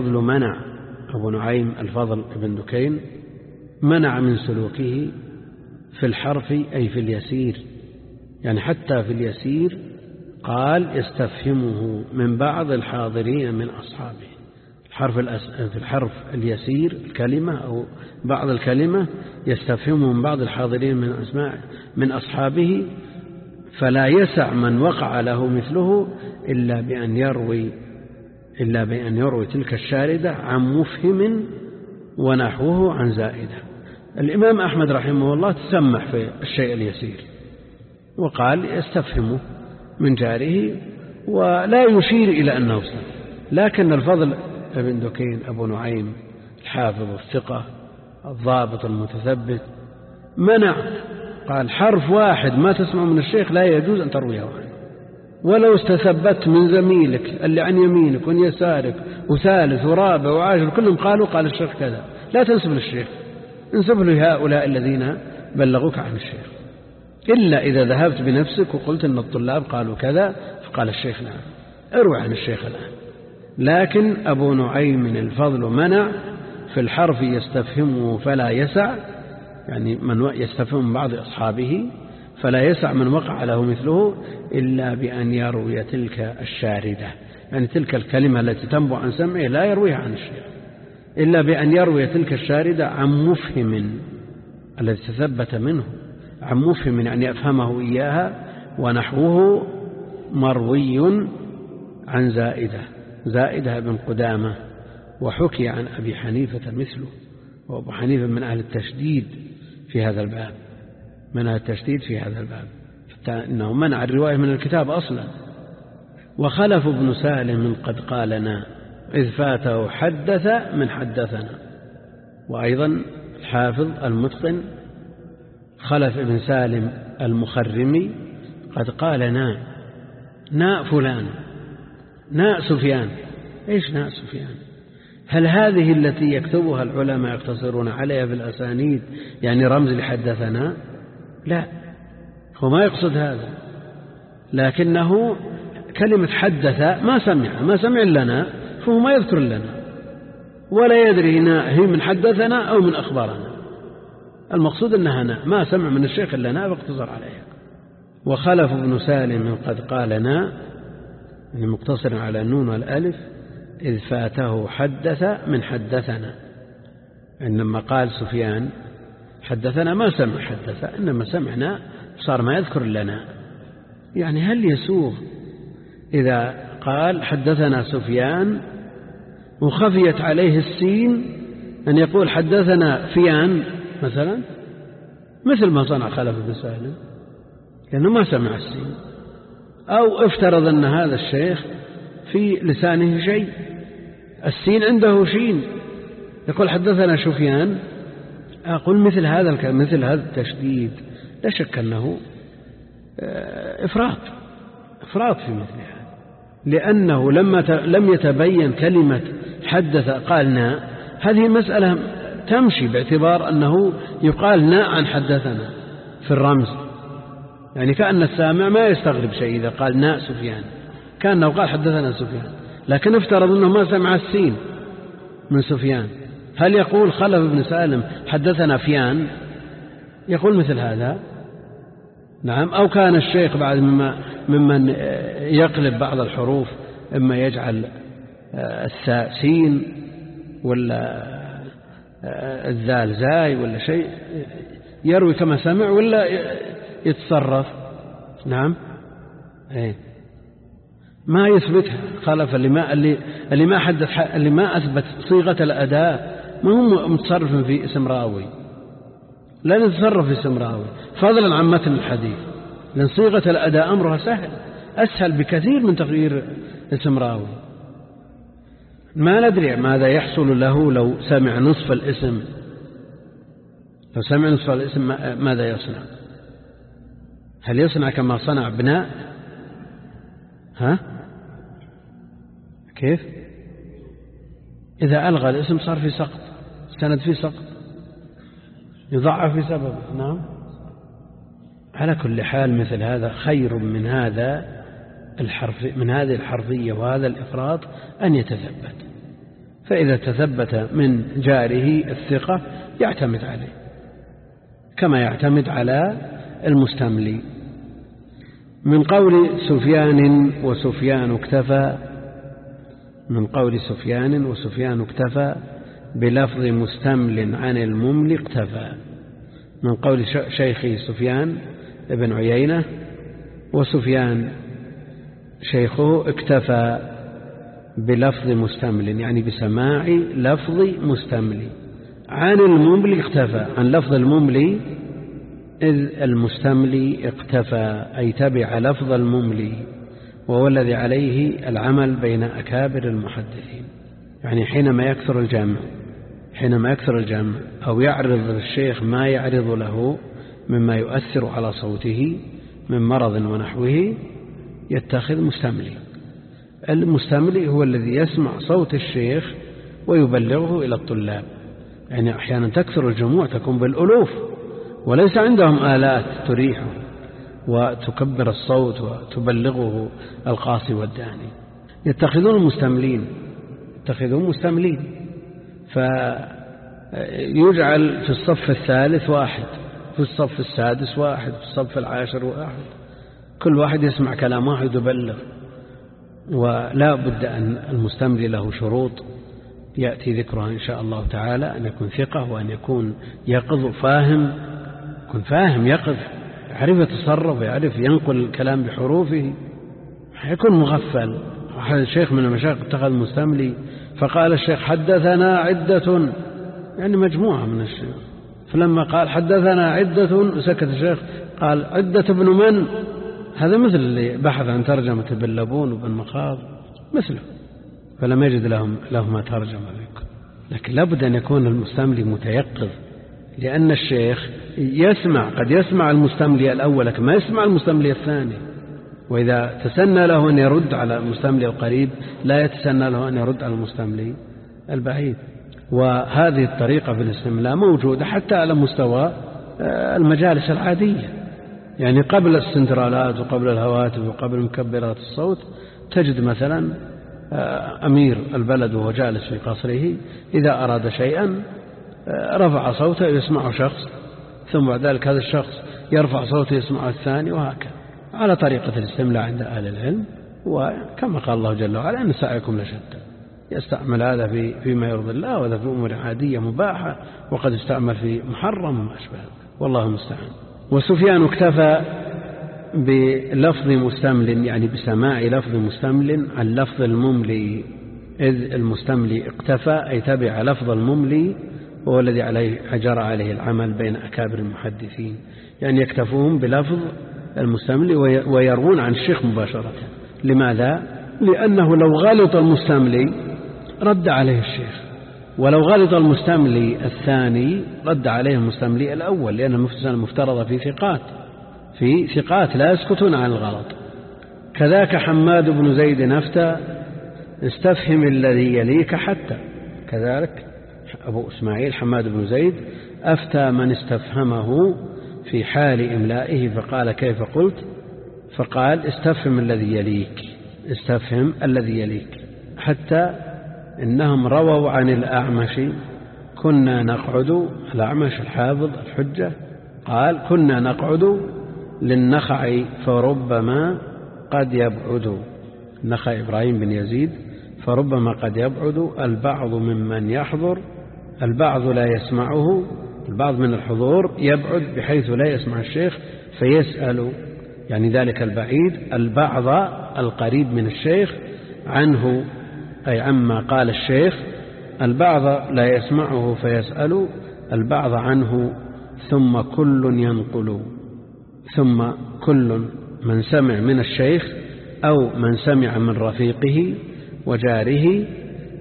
الفضل بن دكين منع من سلوكه في الحرف أي في اليسير، يعني حتى في اليسير قال يستفهمه من بعض الحاضرين من أصحابه. في الحرف اليسير الكلمة أو بعض الكلمة يستفهمه من بعض الحاضرين من أصحابه، فلا يسع من وقع له مثله إلا بأن يروي تلك الشاردة عن مفهم ونحوه عن زائدة. الإمام أحمد رحمه الله تسمح في الشيء اليسير وقال يستفهمه من جاره ولا يشير إلى أنه سمع. لكن الفضل بن دكين أبو نعيم الحافظ الثقة الضابط المتثبت منع، قال حرف واحد ما تسمع من الشيخ لا يجوز أن ترويه عنه، ولو استثبت من زميلك اللي عن يمينك وعن يسارك وثالث ورابع وعاشر كلهم قال الشيخ كذا، لا تنسب للشيخ، انسب لهؤلاء الذين بلغوك عن الشيخ، إلا إذا ذهبت بنفسك وقلت أن الطلاب قالوا كذا فقال الشيخ نعم اروي عن الشيخ الآن. لكن أبو نعيم الفضل منع في الحرف يستفهمه فلا يسع، يعني من يستفهم من بعض أصحابه فلا يسع من وقع له مثله إلا بأن يروي تلك الشاردة، يعني تلك الكلمة التي تنبع عن سمعه لا يرويها عن الشيخ إلا بأن يروي تلك الشاردة عن مفهم الذي تثبت منه، عن مفهم يعني أفهمه إياها، ونحوه مروي عن زائدة بن قدامة، وحكي عن أبي حنيفة مثله، وأبو حنيفة من أهل التشديد في هذا الباب، إنه منع الرواية من الكتاب أصلا. وخلف بن سالم قد قالنا إذ فاته حدث من حدثنا. وأيضا الحافظ المتقن خلف بن سالم المخرمي قد قال ناء فلان، ناء سفيان. إيش ناء سفيان؟ هل هذه التي يكتبها العلماء يقتصرون عليها في الأسانيد يعني رمز لحدثنا؟ لا، هو ما يقصد هذا، لكنه كلمة حدث ما سمع لنا، فهو ما يذكر لنا ولا يدري هي من حدثنا أو من أخبارنا، المقصود أنها ما سمع من الشيخ لنا واقتصر عليها. وخلف بن سالم قد قال يعني مقتصر على النون والألف إذ فاته حدث من حدثنا، إنما قال سفيان حدثنا ما سمع حدث، إنما سمعنا صار ما يذكر لنا. يعني هل يسوغ إذا قال حدثنا سفيان وخفيت عليه السين أن يقول حدثنا فيان مثلا، مثل ما صنع خلف بن سالم لأنه ما سمع السين، أو افترض أن هذا الشيخ في لسانه شيء، السين عنده شين، يقول حدثنا سفيان، أقول مثل هذا التشديد لا شك أنه إفراط في مثل هذا، لأنه لم يتبين كلمة حدث قالنا، هذه مسألة تمشي باعتبار أنه يقال ناء عن حدثنا في الرمز، يعني كأن السامع ما يستغرب شيء إذا قال ناء سفيان، كأنه قال حدثنا سفيان، لكن افترض أنه ما سمع السين من سفيان، هل يقول خلف بن سالم حدثنا فيان؟ يقول مثل هذا؟ نعم. أو كان الشيخ بعد ممن يقلب بعض الحروف، إما يجعل الساء سين ولا الذال زاي ولا شيء، يروي كما سمع ولا يتصرف؟ نعم. ما يثبتها خلف اللي ما حدث، اللي ما أثبت صيغة الأداء، ما هو متصرف في اسم راوي، لا نتصرف في اسم راوي فضلا عن متن الحديث، لأن صيغة الأداء أمرها سهل، أسهل بكثير من تغيير اسم راوي. ما ندري ماذا يحصل له لو سمع نصف الاسم. لو سمع نصف الاسم ماذا يصنع؟ هل يصنع كما صنع بناء؟ كيف؟ إذا ألغى الاسم صار في سقط، السند في سقط، يضعف بسببه. نعم. على كل حال مثل هذا خير من هذا من هذه الحرفية وهذا الإفراط أن يتثبت، فإذا تثبت من جاره الثقة يعتمد عليه كما يعتمد على المستملي. من قول سفيان وسفيان اكتفى، من قول سفيان وسفيان اكتفى بلفظ مستمل عن المملي اقتفى. من قول شيخي سفيان ابن عيينة وسفيان شيخه اكتفى بلفظ مستمل، يعني بسماع لفظ مستملي. عن المملي اقتفى، عن لفظ المملي، إذ المستملي اقتفى أي تبع لفظ المملي، وهو الذي عليه العمل بين أكابر المحدثين. يعني حينما يكثر الجمع أو يعرض للشيخ ما يعرض له مما يؤثر على صوته من مرض ونحوه يتخذ مستملي. المستملي هو الذي يسمع صوت الشيخ ويبلغه إلى الطلاب. يعني أحيانا تكثر الجموع، تكون بالألوف وليس عندهم آلات تريحه وتكبر الصوت وتبلغه القاصي والداني، يتخذون مستملين، فيجعل في الصف الثالث واحد، في الصف السادس واحد، في الصف العاشر واحد، كل واحد يسمع كلام واحد يبلغ. ولا بد أن المستملي له شروط يأتي ذكرها إن شاء الله تعالى، أن يكون ثقة، وأن يكون يقظ فاهم، يكون فاهم يقظ، يعرف يتصرف ويعرف ينقل الكلام بحروفه، يكون مغفل. أحد الشيخ من المشايخ اتخذ مستملي فقال الشيخ حدثنا عدة، يعني مجموعة من الشيخ، فلما قال حدثنا عدة وسكت الشيخ قال عدة ابن من؟ هذا مثل اللي بحث عن ترجمة ابن لبون وابن مخاض مثله، فلم يجد لهما ترجمة لكم. لكن لابد أن يكون المستملي متيقظ، لأن الشيخ قد يسمع المستملي الأول لكن ما يسمع المستملي الثاني، وإذا تسنى له أن يرد على المستملي القريب لا يتسنى له أن يرد على المستملي البعيد. وهذه الطريقة في الاستملاء موجودة حتى على مستوى المجالس العادية، يعني قبل السنترالات وقبل الهواتف وقبل مكبرات الصوت تجد مثلا أمير البلد وهو جالس في قصره إذا أراد شيئا رفع صوته يسمعه شخص، ثم بعد ذلك هذا الشخص يرفع صوته يسمعه الثاني، وهكذا على طريقة الاستملاء عند أهل العلم. وكما قال الله جل وعلا أن سعيكم لشتى، يستعمل هذا فيما يرضي الله، وهذا في أمور عادية مباحة، وقد استعمل في محرم وما أشبه، والله المستعان. وسفيان اكتفى بلفظ مستمل، يعني بسماع لفظ مستمل عن لفظ المملي، إذ المستملي اقتفى أي تبع لفظ المملي، وهو الذي جرى عليه العمل بين أكابر المحدثين، يعني يكتفون بلفظ المستملي ويروون عن الشيخ مباشرة. لماذا؟ لأنه لو غلط المستملي رد عليه الشيخ، ولو غلط المستملي الثاني رد عليه المستملي الأول، لأن المفترض في ثقات لا يسكتون عن الغلط. كذاك حماد بن زيد أفتى استفهم الذي يليك حتى، كذلك أبو إسماعيل حماد بن زيد أفتى من استفهمه في حال إملائه فقال كيف قلت؟ فقال استفهم الذي يليك حتى إنهم رووا عن الأعمش كنا نقعد، الأعمش الحافظ الحجة قال كنا نقعد للنخع فربما قد يبعد، النخع إبراهيم بن يزيد، فربما قد يبعد البعض ممن يحضر، البعض لا يسمعه، البعض من الحضور يبعد بحيث لا يسمع الشيخ فيسأل، يعني ذلك البعيد البعض القريب من الشيخ عنه، أي عما قال الشيخ، البعض لا يسمعه فيسأل البعض عنه، ثم كل ينقل، ثم كل من سمع من الشيخ أو من سمع من رفيقه وجاره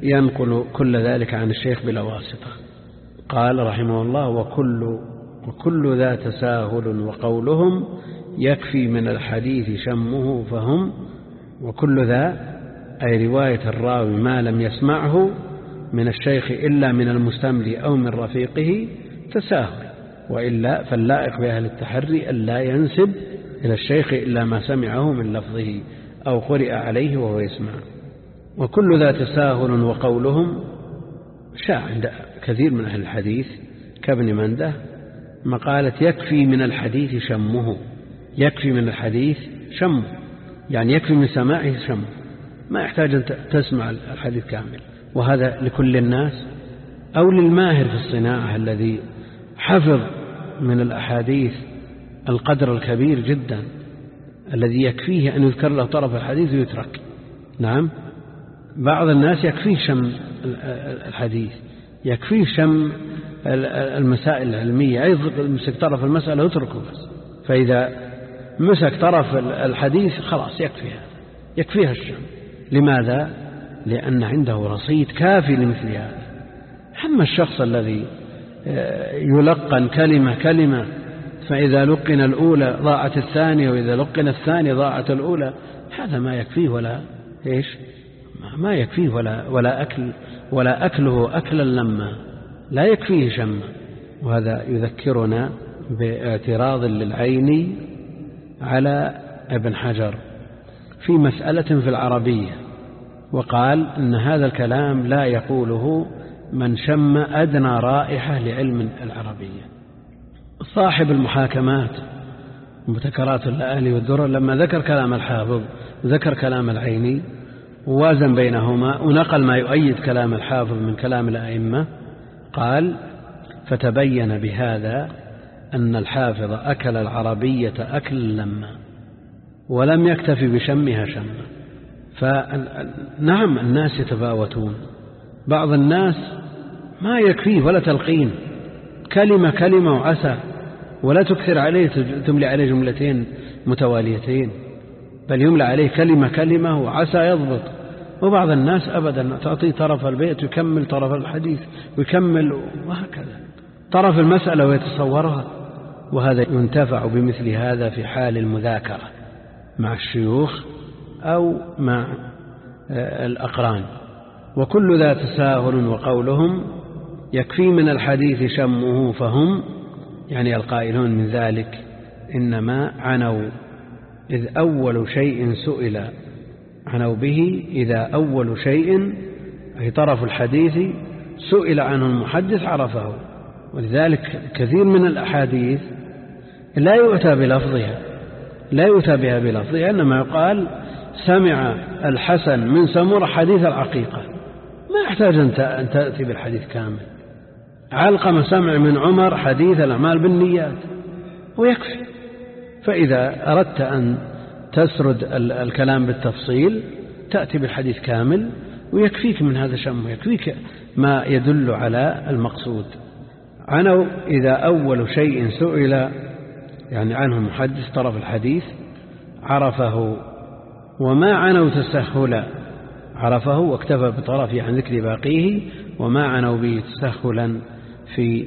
ينقل كل ذلك عن الشيخ بلا واسطة. قال رحمه الله: وكل ذا تساهل وقولهم يكفي من الحديث شمه فهم. وكل ذا أي رواية الراوي ما لم يسمعه من الشيخ إلا من المستملي أو من رفيقه تساهل، وإلا فاللائق بأهل التحري ألا ينسب إلى الشيخ إلا ما سمعه من لفظه أو قرئ عليه وهو يسمع. وكل ذا تساهل وقولهم شاع عند كثير من أهل الحديث كابن منده مقالة يكفي من الحديث شمه. يكفي من الحديث شمه يعني يكفي من سماعه شمه، ما يحتاج أن تسمع الحديث كامل. وهذا لكل الناس أو للماهر في الصناعة الذي حفظ من الأحاديث القدر الكبير جدا الذي يكفيه أن يذكر له طرف الحديث ويترك. نعم، بعض الناس يكفيه شم الحديث، يكفيه شم المسائل العلمية، يمسك طرف المسألة ويتركه بس. فإذا مسك طرف الحديث خلاص يكفيها الشم. لماذا؟ لأن عنده رصيد كافي لمثل هذا. أما الشخص الذي يلقن كلمة فإذا لقن الأولى ضاعت الثانية، وإذا لقن الثانية ضاعت الأولى، هذا ما يكفيه ما يكفيه ولا أكله أكلا لما لا يكفيه شم. وهذا يذكرنا باعتراض للعيني على ابن حجر في مسألة في العربية، وقال إن هذا الكلام لا يقوله من شم أدنى رائحة لعلم العربية. صاحب المحاكمات مبتكرات الأهلي والدرر لما ذكر كلام الحافظ ذكر كلام العيني ووازن بينهما ونقل ما يؤيد كلام الحافظ من كلام الأئمة، قال: فتبين بهذا أن الحافظ أكل العربية أكلا لما ولم يكتفي بشمها شما. فنعم الناس يتفاوتون، بعض الناس ما يكفيه ولا تلقين، كلمة وعسى، ولا تكثر عليه تملي عليه جملتين متواليتين، بل يملى عليه كلمة وعسى يضبط. وبعض الناس أبدا تعطيه طرف البيت ويكمل طرف الحديث ويكمل، وهكذا طرف المسألة ويتصورها. وهذا ينتفع بمثل هذا في حال المذاكرة مع الشيوخ أو مع الأقران. وكل ذا تساهل وقولهم يكفي من الحديث شمه فهم، يعني القائلون من ذلك إنما عنوا إذ أول شيء سئل عنوا به، إذا أول شيء أي طرف الحديث سئل عنه المحدث عرفه. ولذلك كثير من الأحاديث لا يؤتى بها بلفظها، إنما يقال سمع الحسن من سمر حديث العقيقة، ما يحتاج أن تأتي بالحديث كامل. علقم سمع من عمر حديث الأعمال بالنيات ويكفي. فإذا أردت أن تسرد الكلام بالتفصيل تأتي بالحديث كامل ويكفيك من هذا شم، ويكفيك ما يدل على المقصود. عنوا إذا أول شيء سئل يعني عنه المحدث طرف الحديث عرفه، وما عنوا تسهلا عرفه واكتفى بطرفه عن ذكر باقيه، وما عنوا به تسهلا في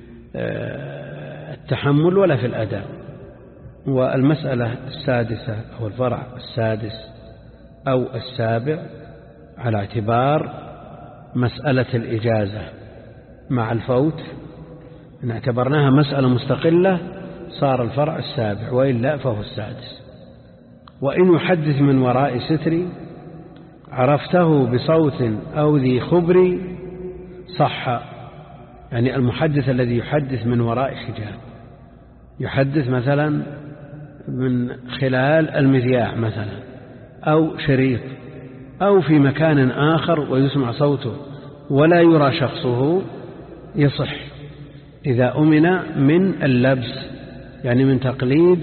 التحمل ولا في الأداء. والمسألة السادسة أو الفرع السادس أو السابع على اعتبار مسألة الإجازة مع الفوت، إن اعتبرناها مسألة مستقلة صار الفرع السابع، وإلا فهو السادس. وإن يحدث من وراء ستر عرفته بصوت أو ذي خبر صح، يعني المحدث الذي يحدث من وراء حجاب، يحدث مثلا من خلال المذياع مثلا أو شريط أو في مكان آخر ويسمع صوته ولا يرى شخصه، يصح إذا أمن من اللبس، يعني من تقليد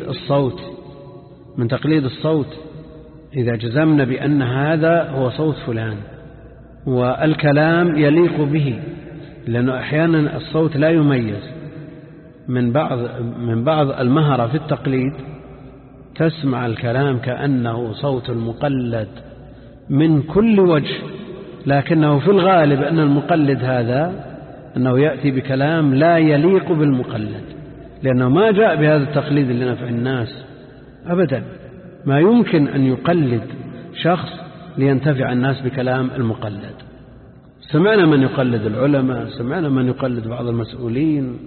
الصوت، إذا جزمنا بأن هذا هو صوت فلان والكلام يليق به، لأنه أحيانا الصوت لا يميز. من بعض المهرة في التقليد تسمع الكلام كأنه صوت المقلد من كل وجه، لكنه في الغالب أن المقلد هذا أنه يأتي بكلام لا يليق بالمقلد، لأنه ما جاء بهذا التقليد لنفع الناس أبدا. ما يمكن أن يقلد شخص لينتفع الناس بكلام المقلد. سمعنا من يقلد العلماء، سمعنا من يقلد بعض المسؤولين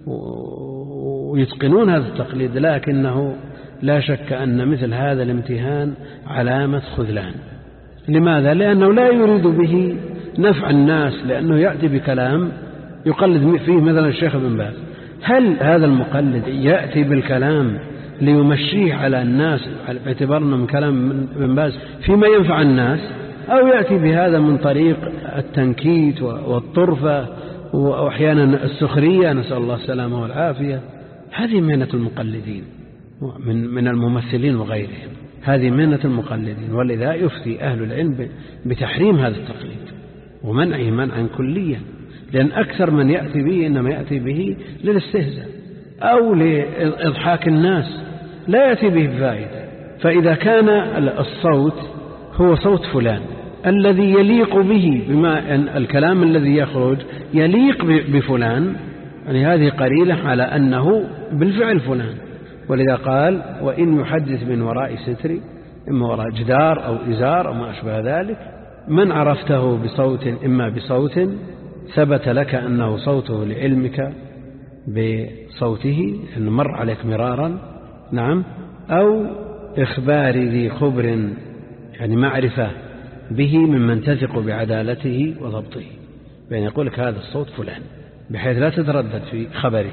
ويتقنون هذا التقليد، لكنه لا شك أن مثل هذا الامتهان علامة خذلان. لماذا؟ لأنه لا يريد به نفع الناس، لأنه يأتي بكلام يقلد فيه مثلا الشيخ ابن باز. هل هذا المقلد يأتي بالكلام ليمشيه على الناس باعتبارنا من كلام ابن باز فيما ينفع الناس، أو يأتي بهذا من طريق التنكيت والطرفة وأحيانا السخرية، نسأل الله السلامة والعافية؟ هذه مهنة المقلدين من الممثلين وغيرهم، هذه مهنة المقلدين. ولذا يفتي أهل العلم بتحريم هذا التقليد ومنعه منعا كليا، لأن أكثر من يأتي به إنما يأتي به للاستهزاء أو لإضحاك الناس، لا يأتي به بفائدة. فإذا كان الصوت هو صوت فلان الذي يليق به، بما أن الكلام الذي يخرج يليق بفلان، يعني هذه قرينة على أنه بالفعل فلان. ولذا قال: وإن يحدث من وراء ستر، إما وراء جدار أو إزار أو ما أشبه ذلك، من عرفته بصوت، إما بصوت ثبت لك أنه صوته لعلمك بصوته أنه مر عليك مرارا، نعم، أو إخبار ذي خبر، يعني معرفة به ممن تثق بعدالته وضبطه، بأن يقول لك هذا الصوت فلان، بحيث لا تتردد في خبره.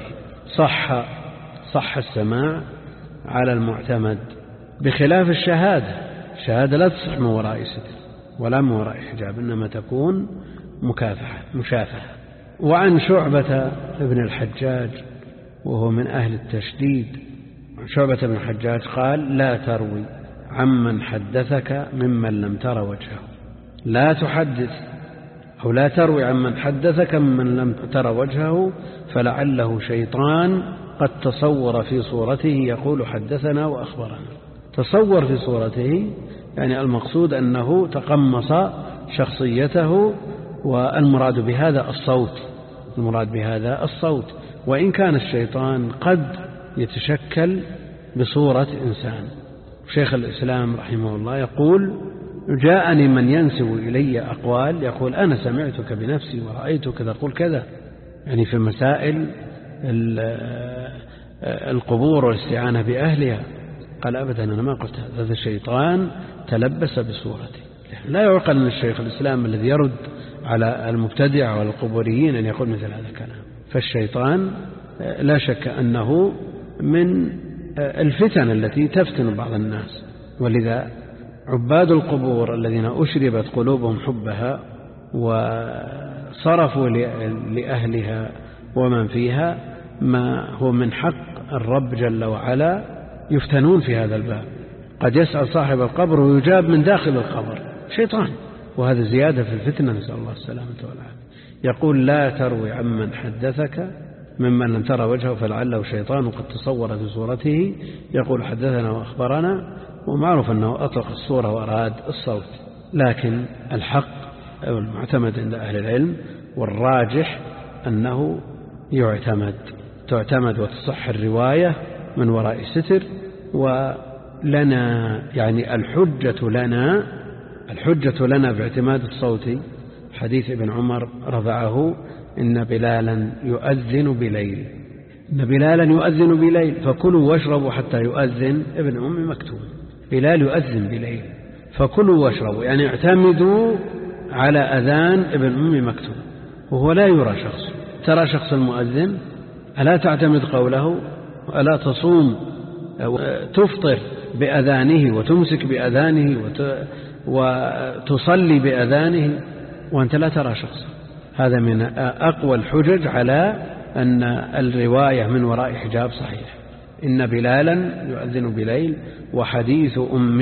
صح السماع على المعتمد، بخلاف الشهادة لا تصح من وراء ستر ولا من وراء حجاب، إنما تكون مشافهة. وعن شعبة ابن الحجاج، وهو من أهل التشديد، شعبة بن الحجاج قال: لا تروي عمن حدثك ممن لم تر وجهه. لا تحدث أو لا تروي عمن حدثك ممن لم تر وجهه، فلعله شيطان قد تصور في صورته يقول حدثنا وأخبرنا. تصور في صورته يعني المقصود أنه تقمص شخصيته، والمراد بهذا الصوت. وإن كان الشيطان قد يتشكل بصورة إنسان. شيخ الإسلام رحمه الله يقول: جاءني من ينسب إلي أقوال يقول أنا سمعتك بنفسي ورأيتك تقول كذا، يعني في مسائل القبور والاستعانة بأهلها. قال: أبدا أنا ما قلت هذا الشيطان تلبس بصورتي. لا يعقل أن الشيخ الإسلام الذي يرد على المبتدع والقبوريين أن يقول مثل هذا الكلام. فالشيطان لا شك أنه من الفتن التي تفتن بعض الناس. ولذا عباد القبور الذين أشربت قلوبهم حبها وصرفوا لأهلها ومن فيها ما هو من حق الرب جل وعلا يفتنون في هذا الباب. قد يسأل صاحب القبر ويجاب من داخل القبر شيطان، وهذا زيادة في الفتنة، نسأل الله السلامة والعافية. يقول: لا تروي عمن حدثك ممن لم ترى وجهه، فلعله شيطان قد تصور في صورته يقول حدثنا وأخبرنا. ومعروف أنه أطلق الصورة وأراد الصوت، لكن الحق أو المعتمد عند أهل العلم والراجح أنه تعتمد وتصح الرواية من وراء ستر. ولنا يعني الحجة لنا باعتماد الصوت حديث ابن عمر رفعه: إن بلالا يؤذن بليل فكلوا واشربوا حتى يؤذن ابن أم مكتوم. بلال يؤذن بليل فكلوا واشربوا، يعني اعتمدوا على أذان ابن أم مكتوم، وهو لا يرى شخص. ترى شخص المؤذن، ألا تعتمد قوله؟ ألا تصوم وتفطر بأذانه وتمسك بأذانه وتصلي بأذانه وأنت لا ترى شخص؟ هذا من أقوى الحجج على أن الرواية من وراء حجاب صحيح. إن بلالا يؤذن بليل وحديث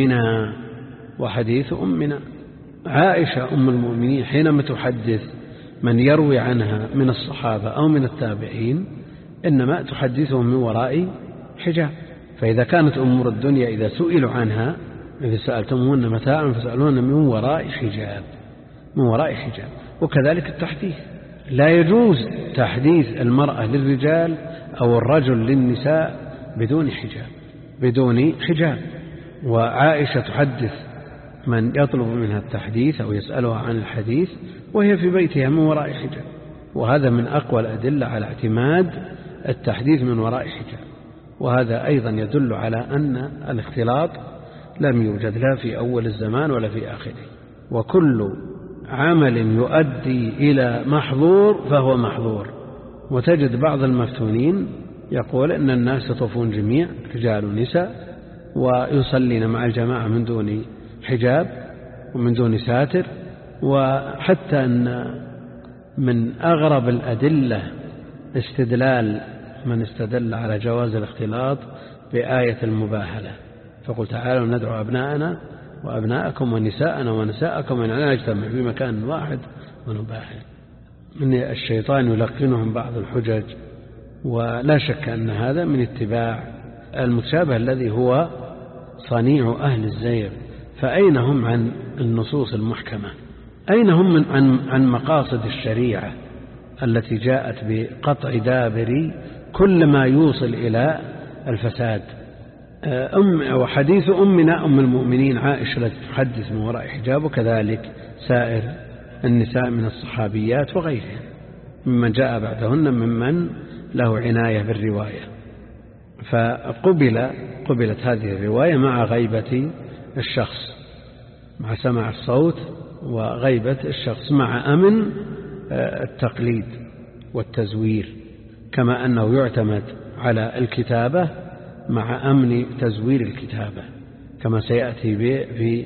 أمنا عائشة أم المؤمنين حينما تحدث من يروي عنها من الصحابة أو من التابعين إنما تحدثهم من وراء حجاب. فإذا كانت أمور الدنيا إذا سئلوا عنها، إذا سألتموهن متاعا فسألوهن من وراء حجاب، من وراء حجاب. وكذلك التحديث، لا يجوز تحديث المرأة للرجال أو الرجل للنساء بدون حجاب. وعائشة تحدث من يطلب منها التحديث أو يسألها عن الحديث وهي في بيتها من وراء حجاب، وهذا من أقوى الأدلة على اعتماد التحديث من وراء حجاب. وهذا أيضا يدل على أن الاختلاط لم يوجد لا في أول الزمان ولا في آخره، وكل عمل يؤدي إلى محظور فهو محظور. وتجد بعض المفتونين يقول إن الناس يطوفون جميع رجال ونساء ويصلين مع الجماعة من دون حجاب ومن دون ساتر. وحتى أن من أغرب الأدلة استدلال من استدل على جواز الاختلاط بآية المباهلة، فقل تعالوا ندعو أبناءنا وأبناءكم ونساءنا ونساءكم ونحن نجتمع في مكان واحد ونباهل. من الشيطان يلقنهم بعض الحجج، ولا شك أن هذا من اتباع المتشابه الذي هو صنيع أهل الزيغ. فأين هم عن النصوص المحكمة؟ أين هم عن مقاصد الشريعة التي جاءت بقطع دابر كل ما يوصل إلى الفساد؟ وحديث أمنا أم المؤمنين عائشة التي تحدث من وراء حجاب، وكذلك سائر النساء من الصحابيات وغيرهم ممن جاء بعدهن ممن له عناية بالرواية. فقبلت هذه الرواية مع غيبة الشخص، مع سماع الصوت وغيبة الشخص، مع أمن التقليد والتزوير، كما أنه يعتمد على الكتابة مع أمن تزوير الكتابة، كما سيأتي في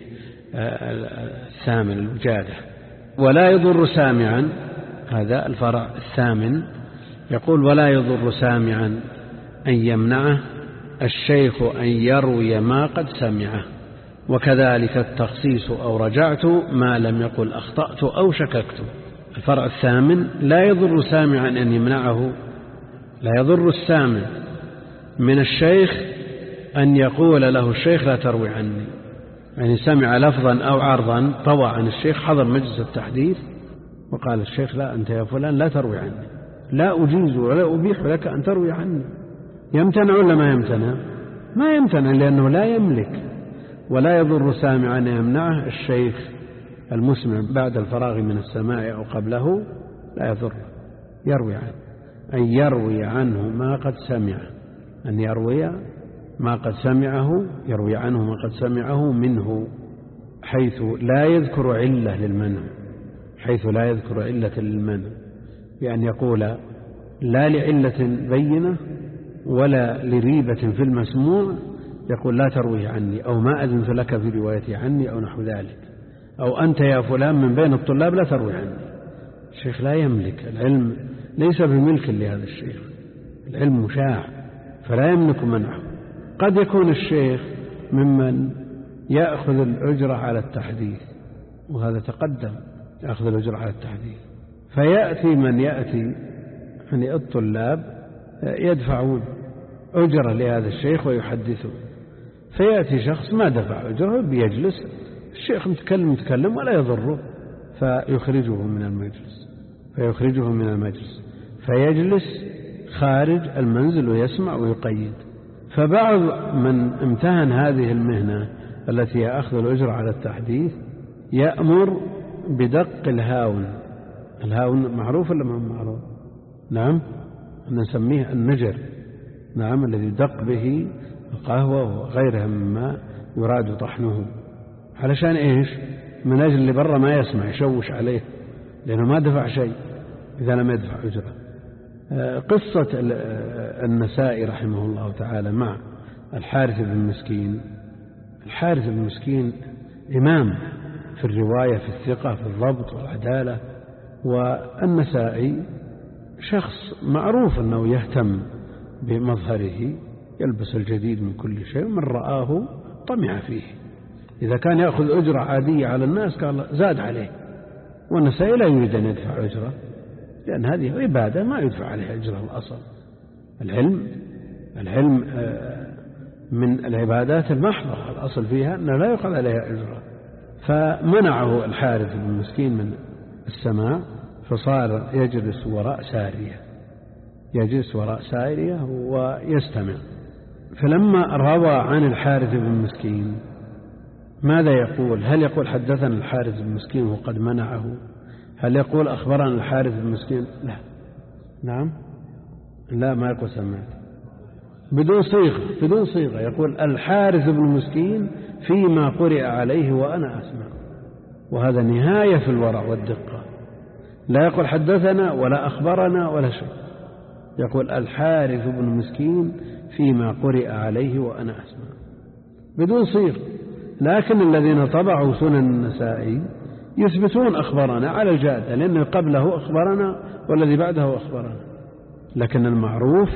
الثامن الوجادة. ولا يضر سامعا، هذا الفرع الثامن، يقول ولا يضر سامعا أن يمنعه الشيخ أن يروي ما قد سمعه، وكذلك التخصيص أو رجعت ما لم يقل أخطأت أو شككت. الفرع الثامن لا يضر سامعا أن يمنعه، لا يضر السامع من الشيخ أن يقول له الشيخ لا تروي عني، يعني سمع لفظا أو عرضا طوى عن الشيخ، حضر مجلس التحديث وقال الشيخ لا أنت يا فلان لا تروي عني، لا أجيز ولا أبيح لك أن تروي عني. يمتنع ولا ما يمتنع؟ ما يمتنع، لأنه لا يملك. ولا يضر سامعا أن يمنعه الشيخ المسمع بعد الفراغ من السماع أو قبله، لا يضر يروي عنه، أن يروي عنه ما قد سمع، أن يروي ما قد سمعه، يروي عنه ما قد سمعه منه، حيث لا يذكر علة للمنع، حيث لا يذكر علة للمنع، بأن يقول لا لعلة بينة ولا لريبة في المسموع، يقول لا ترويه عني، أو ما أذنت لك في روايتي عني، أو نحو ذلك، أو أنت يا فلان من بين الطلاب لا تروي عني. الشيخ لا يملك، العلم ليس بملك لهذا الشيخ، العلم مشاع فلا يملك منعه. قد يكون الشيخ ممن يأخذ الأجرة على التحديث، وهذا تقدم، يأخذ الأجرة على التحديث، فيأتي من يأتي يعني الطلاب يدفعون أجرة لهذا الشيخ ويحدثون، فيأتي شخص ما دفع أجرة بيجلس، الشيخ متكلم ولا يضره، فيخرجه من المجلس فيجلس خارج المنزل ويسمع ويقيد. فبعض من امتهن هذه المهنة التي هي أخذ الأجرة على التحديث يأمر بدق الهاون. الهاون معروف ولا ما معروف؟ نعم، نسميه النجر، نعم، الذي يدق به القهوة وغيرها مما يراد طحنه. علشان إيش؟ من أجل اللي برا ما يسمع، يشوش عليه، لأنه ما دفع شيء إذا لم يدفع أجرة. قصة النسائي رحمه الله تعالى مع الحارث بن مسكين. الحارث بن مسكين إمام في الرواية، في الثقة، في الضبط والعدالة، والنسائي شخص معروف أنه يهتم بمظهره، يلبس الجديد من كل شيء، من رآه طمع فيه. إذا كان يأخذ أجرة عادية على الناس قال زاد عليه، والنسائي لا يريد أن يدفع أجرة، لأن هذه عبادة ما يدفع عليها أجرة الأصل. العلم من العبادات المحضة، الأصل فيها أنه لا يقال عليها أجرة، فمنعه الحارث بن مسكين من السماع، فصار يجلس وراء سارية ويستمع. فلما روى عن الحارث بن مسكين ماذا يقول؟ هل يقول حدثنا الحارث بن مسكين وقد منعه؟ هل يقول أخبرنا الحارث بن مسكين؟ لا. نعم، لا، ما يقول سمعت، بدون صيغة يقول الحارث بن مسكين فيما قرئ عليه وأنا أسمع. وهذا نهاية في الورع والدقة. لا يقول حدثنا ولا أخبرنا ولا شيء، يقول الحارث بن مسكين فيما قرئ عليه وأنا أسمع بدون صيغ. لكن الذين طبعوا سنن النسائي يثبتون أخبرنا على الجادة، لأنه قبله أخبرنا والذي بعده أخبرنا. لكن المعروف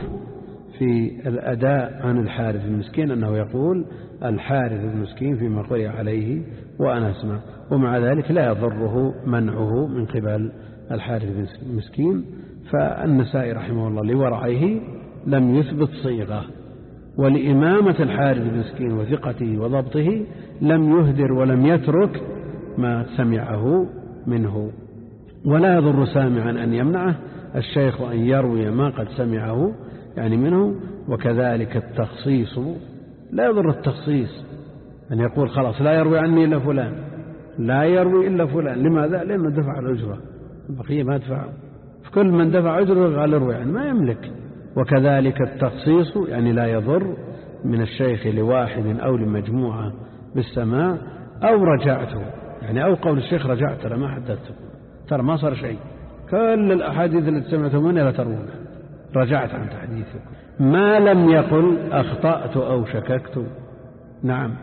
في الأداء عن الحارث بن مسكين أنه يقول الحارث بن مسكين فيما قرئ عليه وأنا أسمع، ومع ذلك لا يضره منعه من قبل الحارث بن مسكين. فالنسائي رحمه الله لورعه لم يثبت صيغة، ولإمامة الحارث بن مسكين وثقته وضبطه لم يهدر ولم يترك ما سمعه منه. ولا يضر سامعا أن يمنعه الشيخ أن يروي ما قد سمعه يعني منه. وكذلك التخصيص، لا يضر التخصيص أن يقول خلاص لا يروي عني إلا فلان، لا يروي إلا فلان. لماذا؟ لأنه دفع الأجرة، البقية ما دفع. فكل من دفع أجره قال يروي عنه ما يملك. وكذلك التخصيص يعني لا يضر من الشيخ لواحد أو لمجموعة بالسماع أو رجعته، يعني أو قول الشيخ رجعت ترى ما حدثته، ترى ما صار شيء، كل الأحاديث اللي سمعتم منها لا تروونها، رجعت عن تحديثكم. ما لم يقل أخطأت أو شككت. نعم،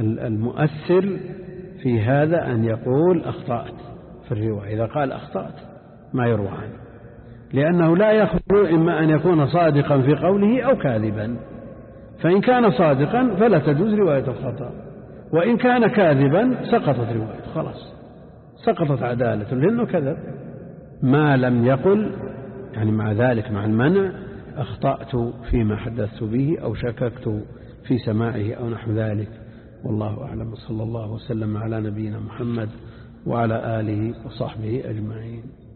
المؤثر في هذا أن يقول أخطأت في الرواية. إذا قال أخطأت ما يروى عنه، لأنه لا يخلو إما أن يكون صادقا في قوله أو كاذبا. فإن كان صادقا فلا تجوز رواية الخطأ، وإن كان كاذبا سقطت روايته، خلاص سقطت عدالته لأنه كذب. ما لم يقل يعني مع ذلك مع المنع أخطأت فيما حدثت به أو شككت في سماعه أو نحو ذلك. والله أعلم، صلى الله وسلم على نبينا محمد وعلى آله وصحبه أجمعين.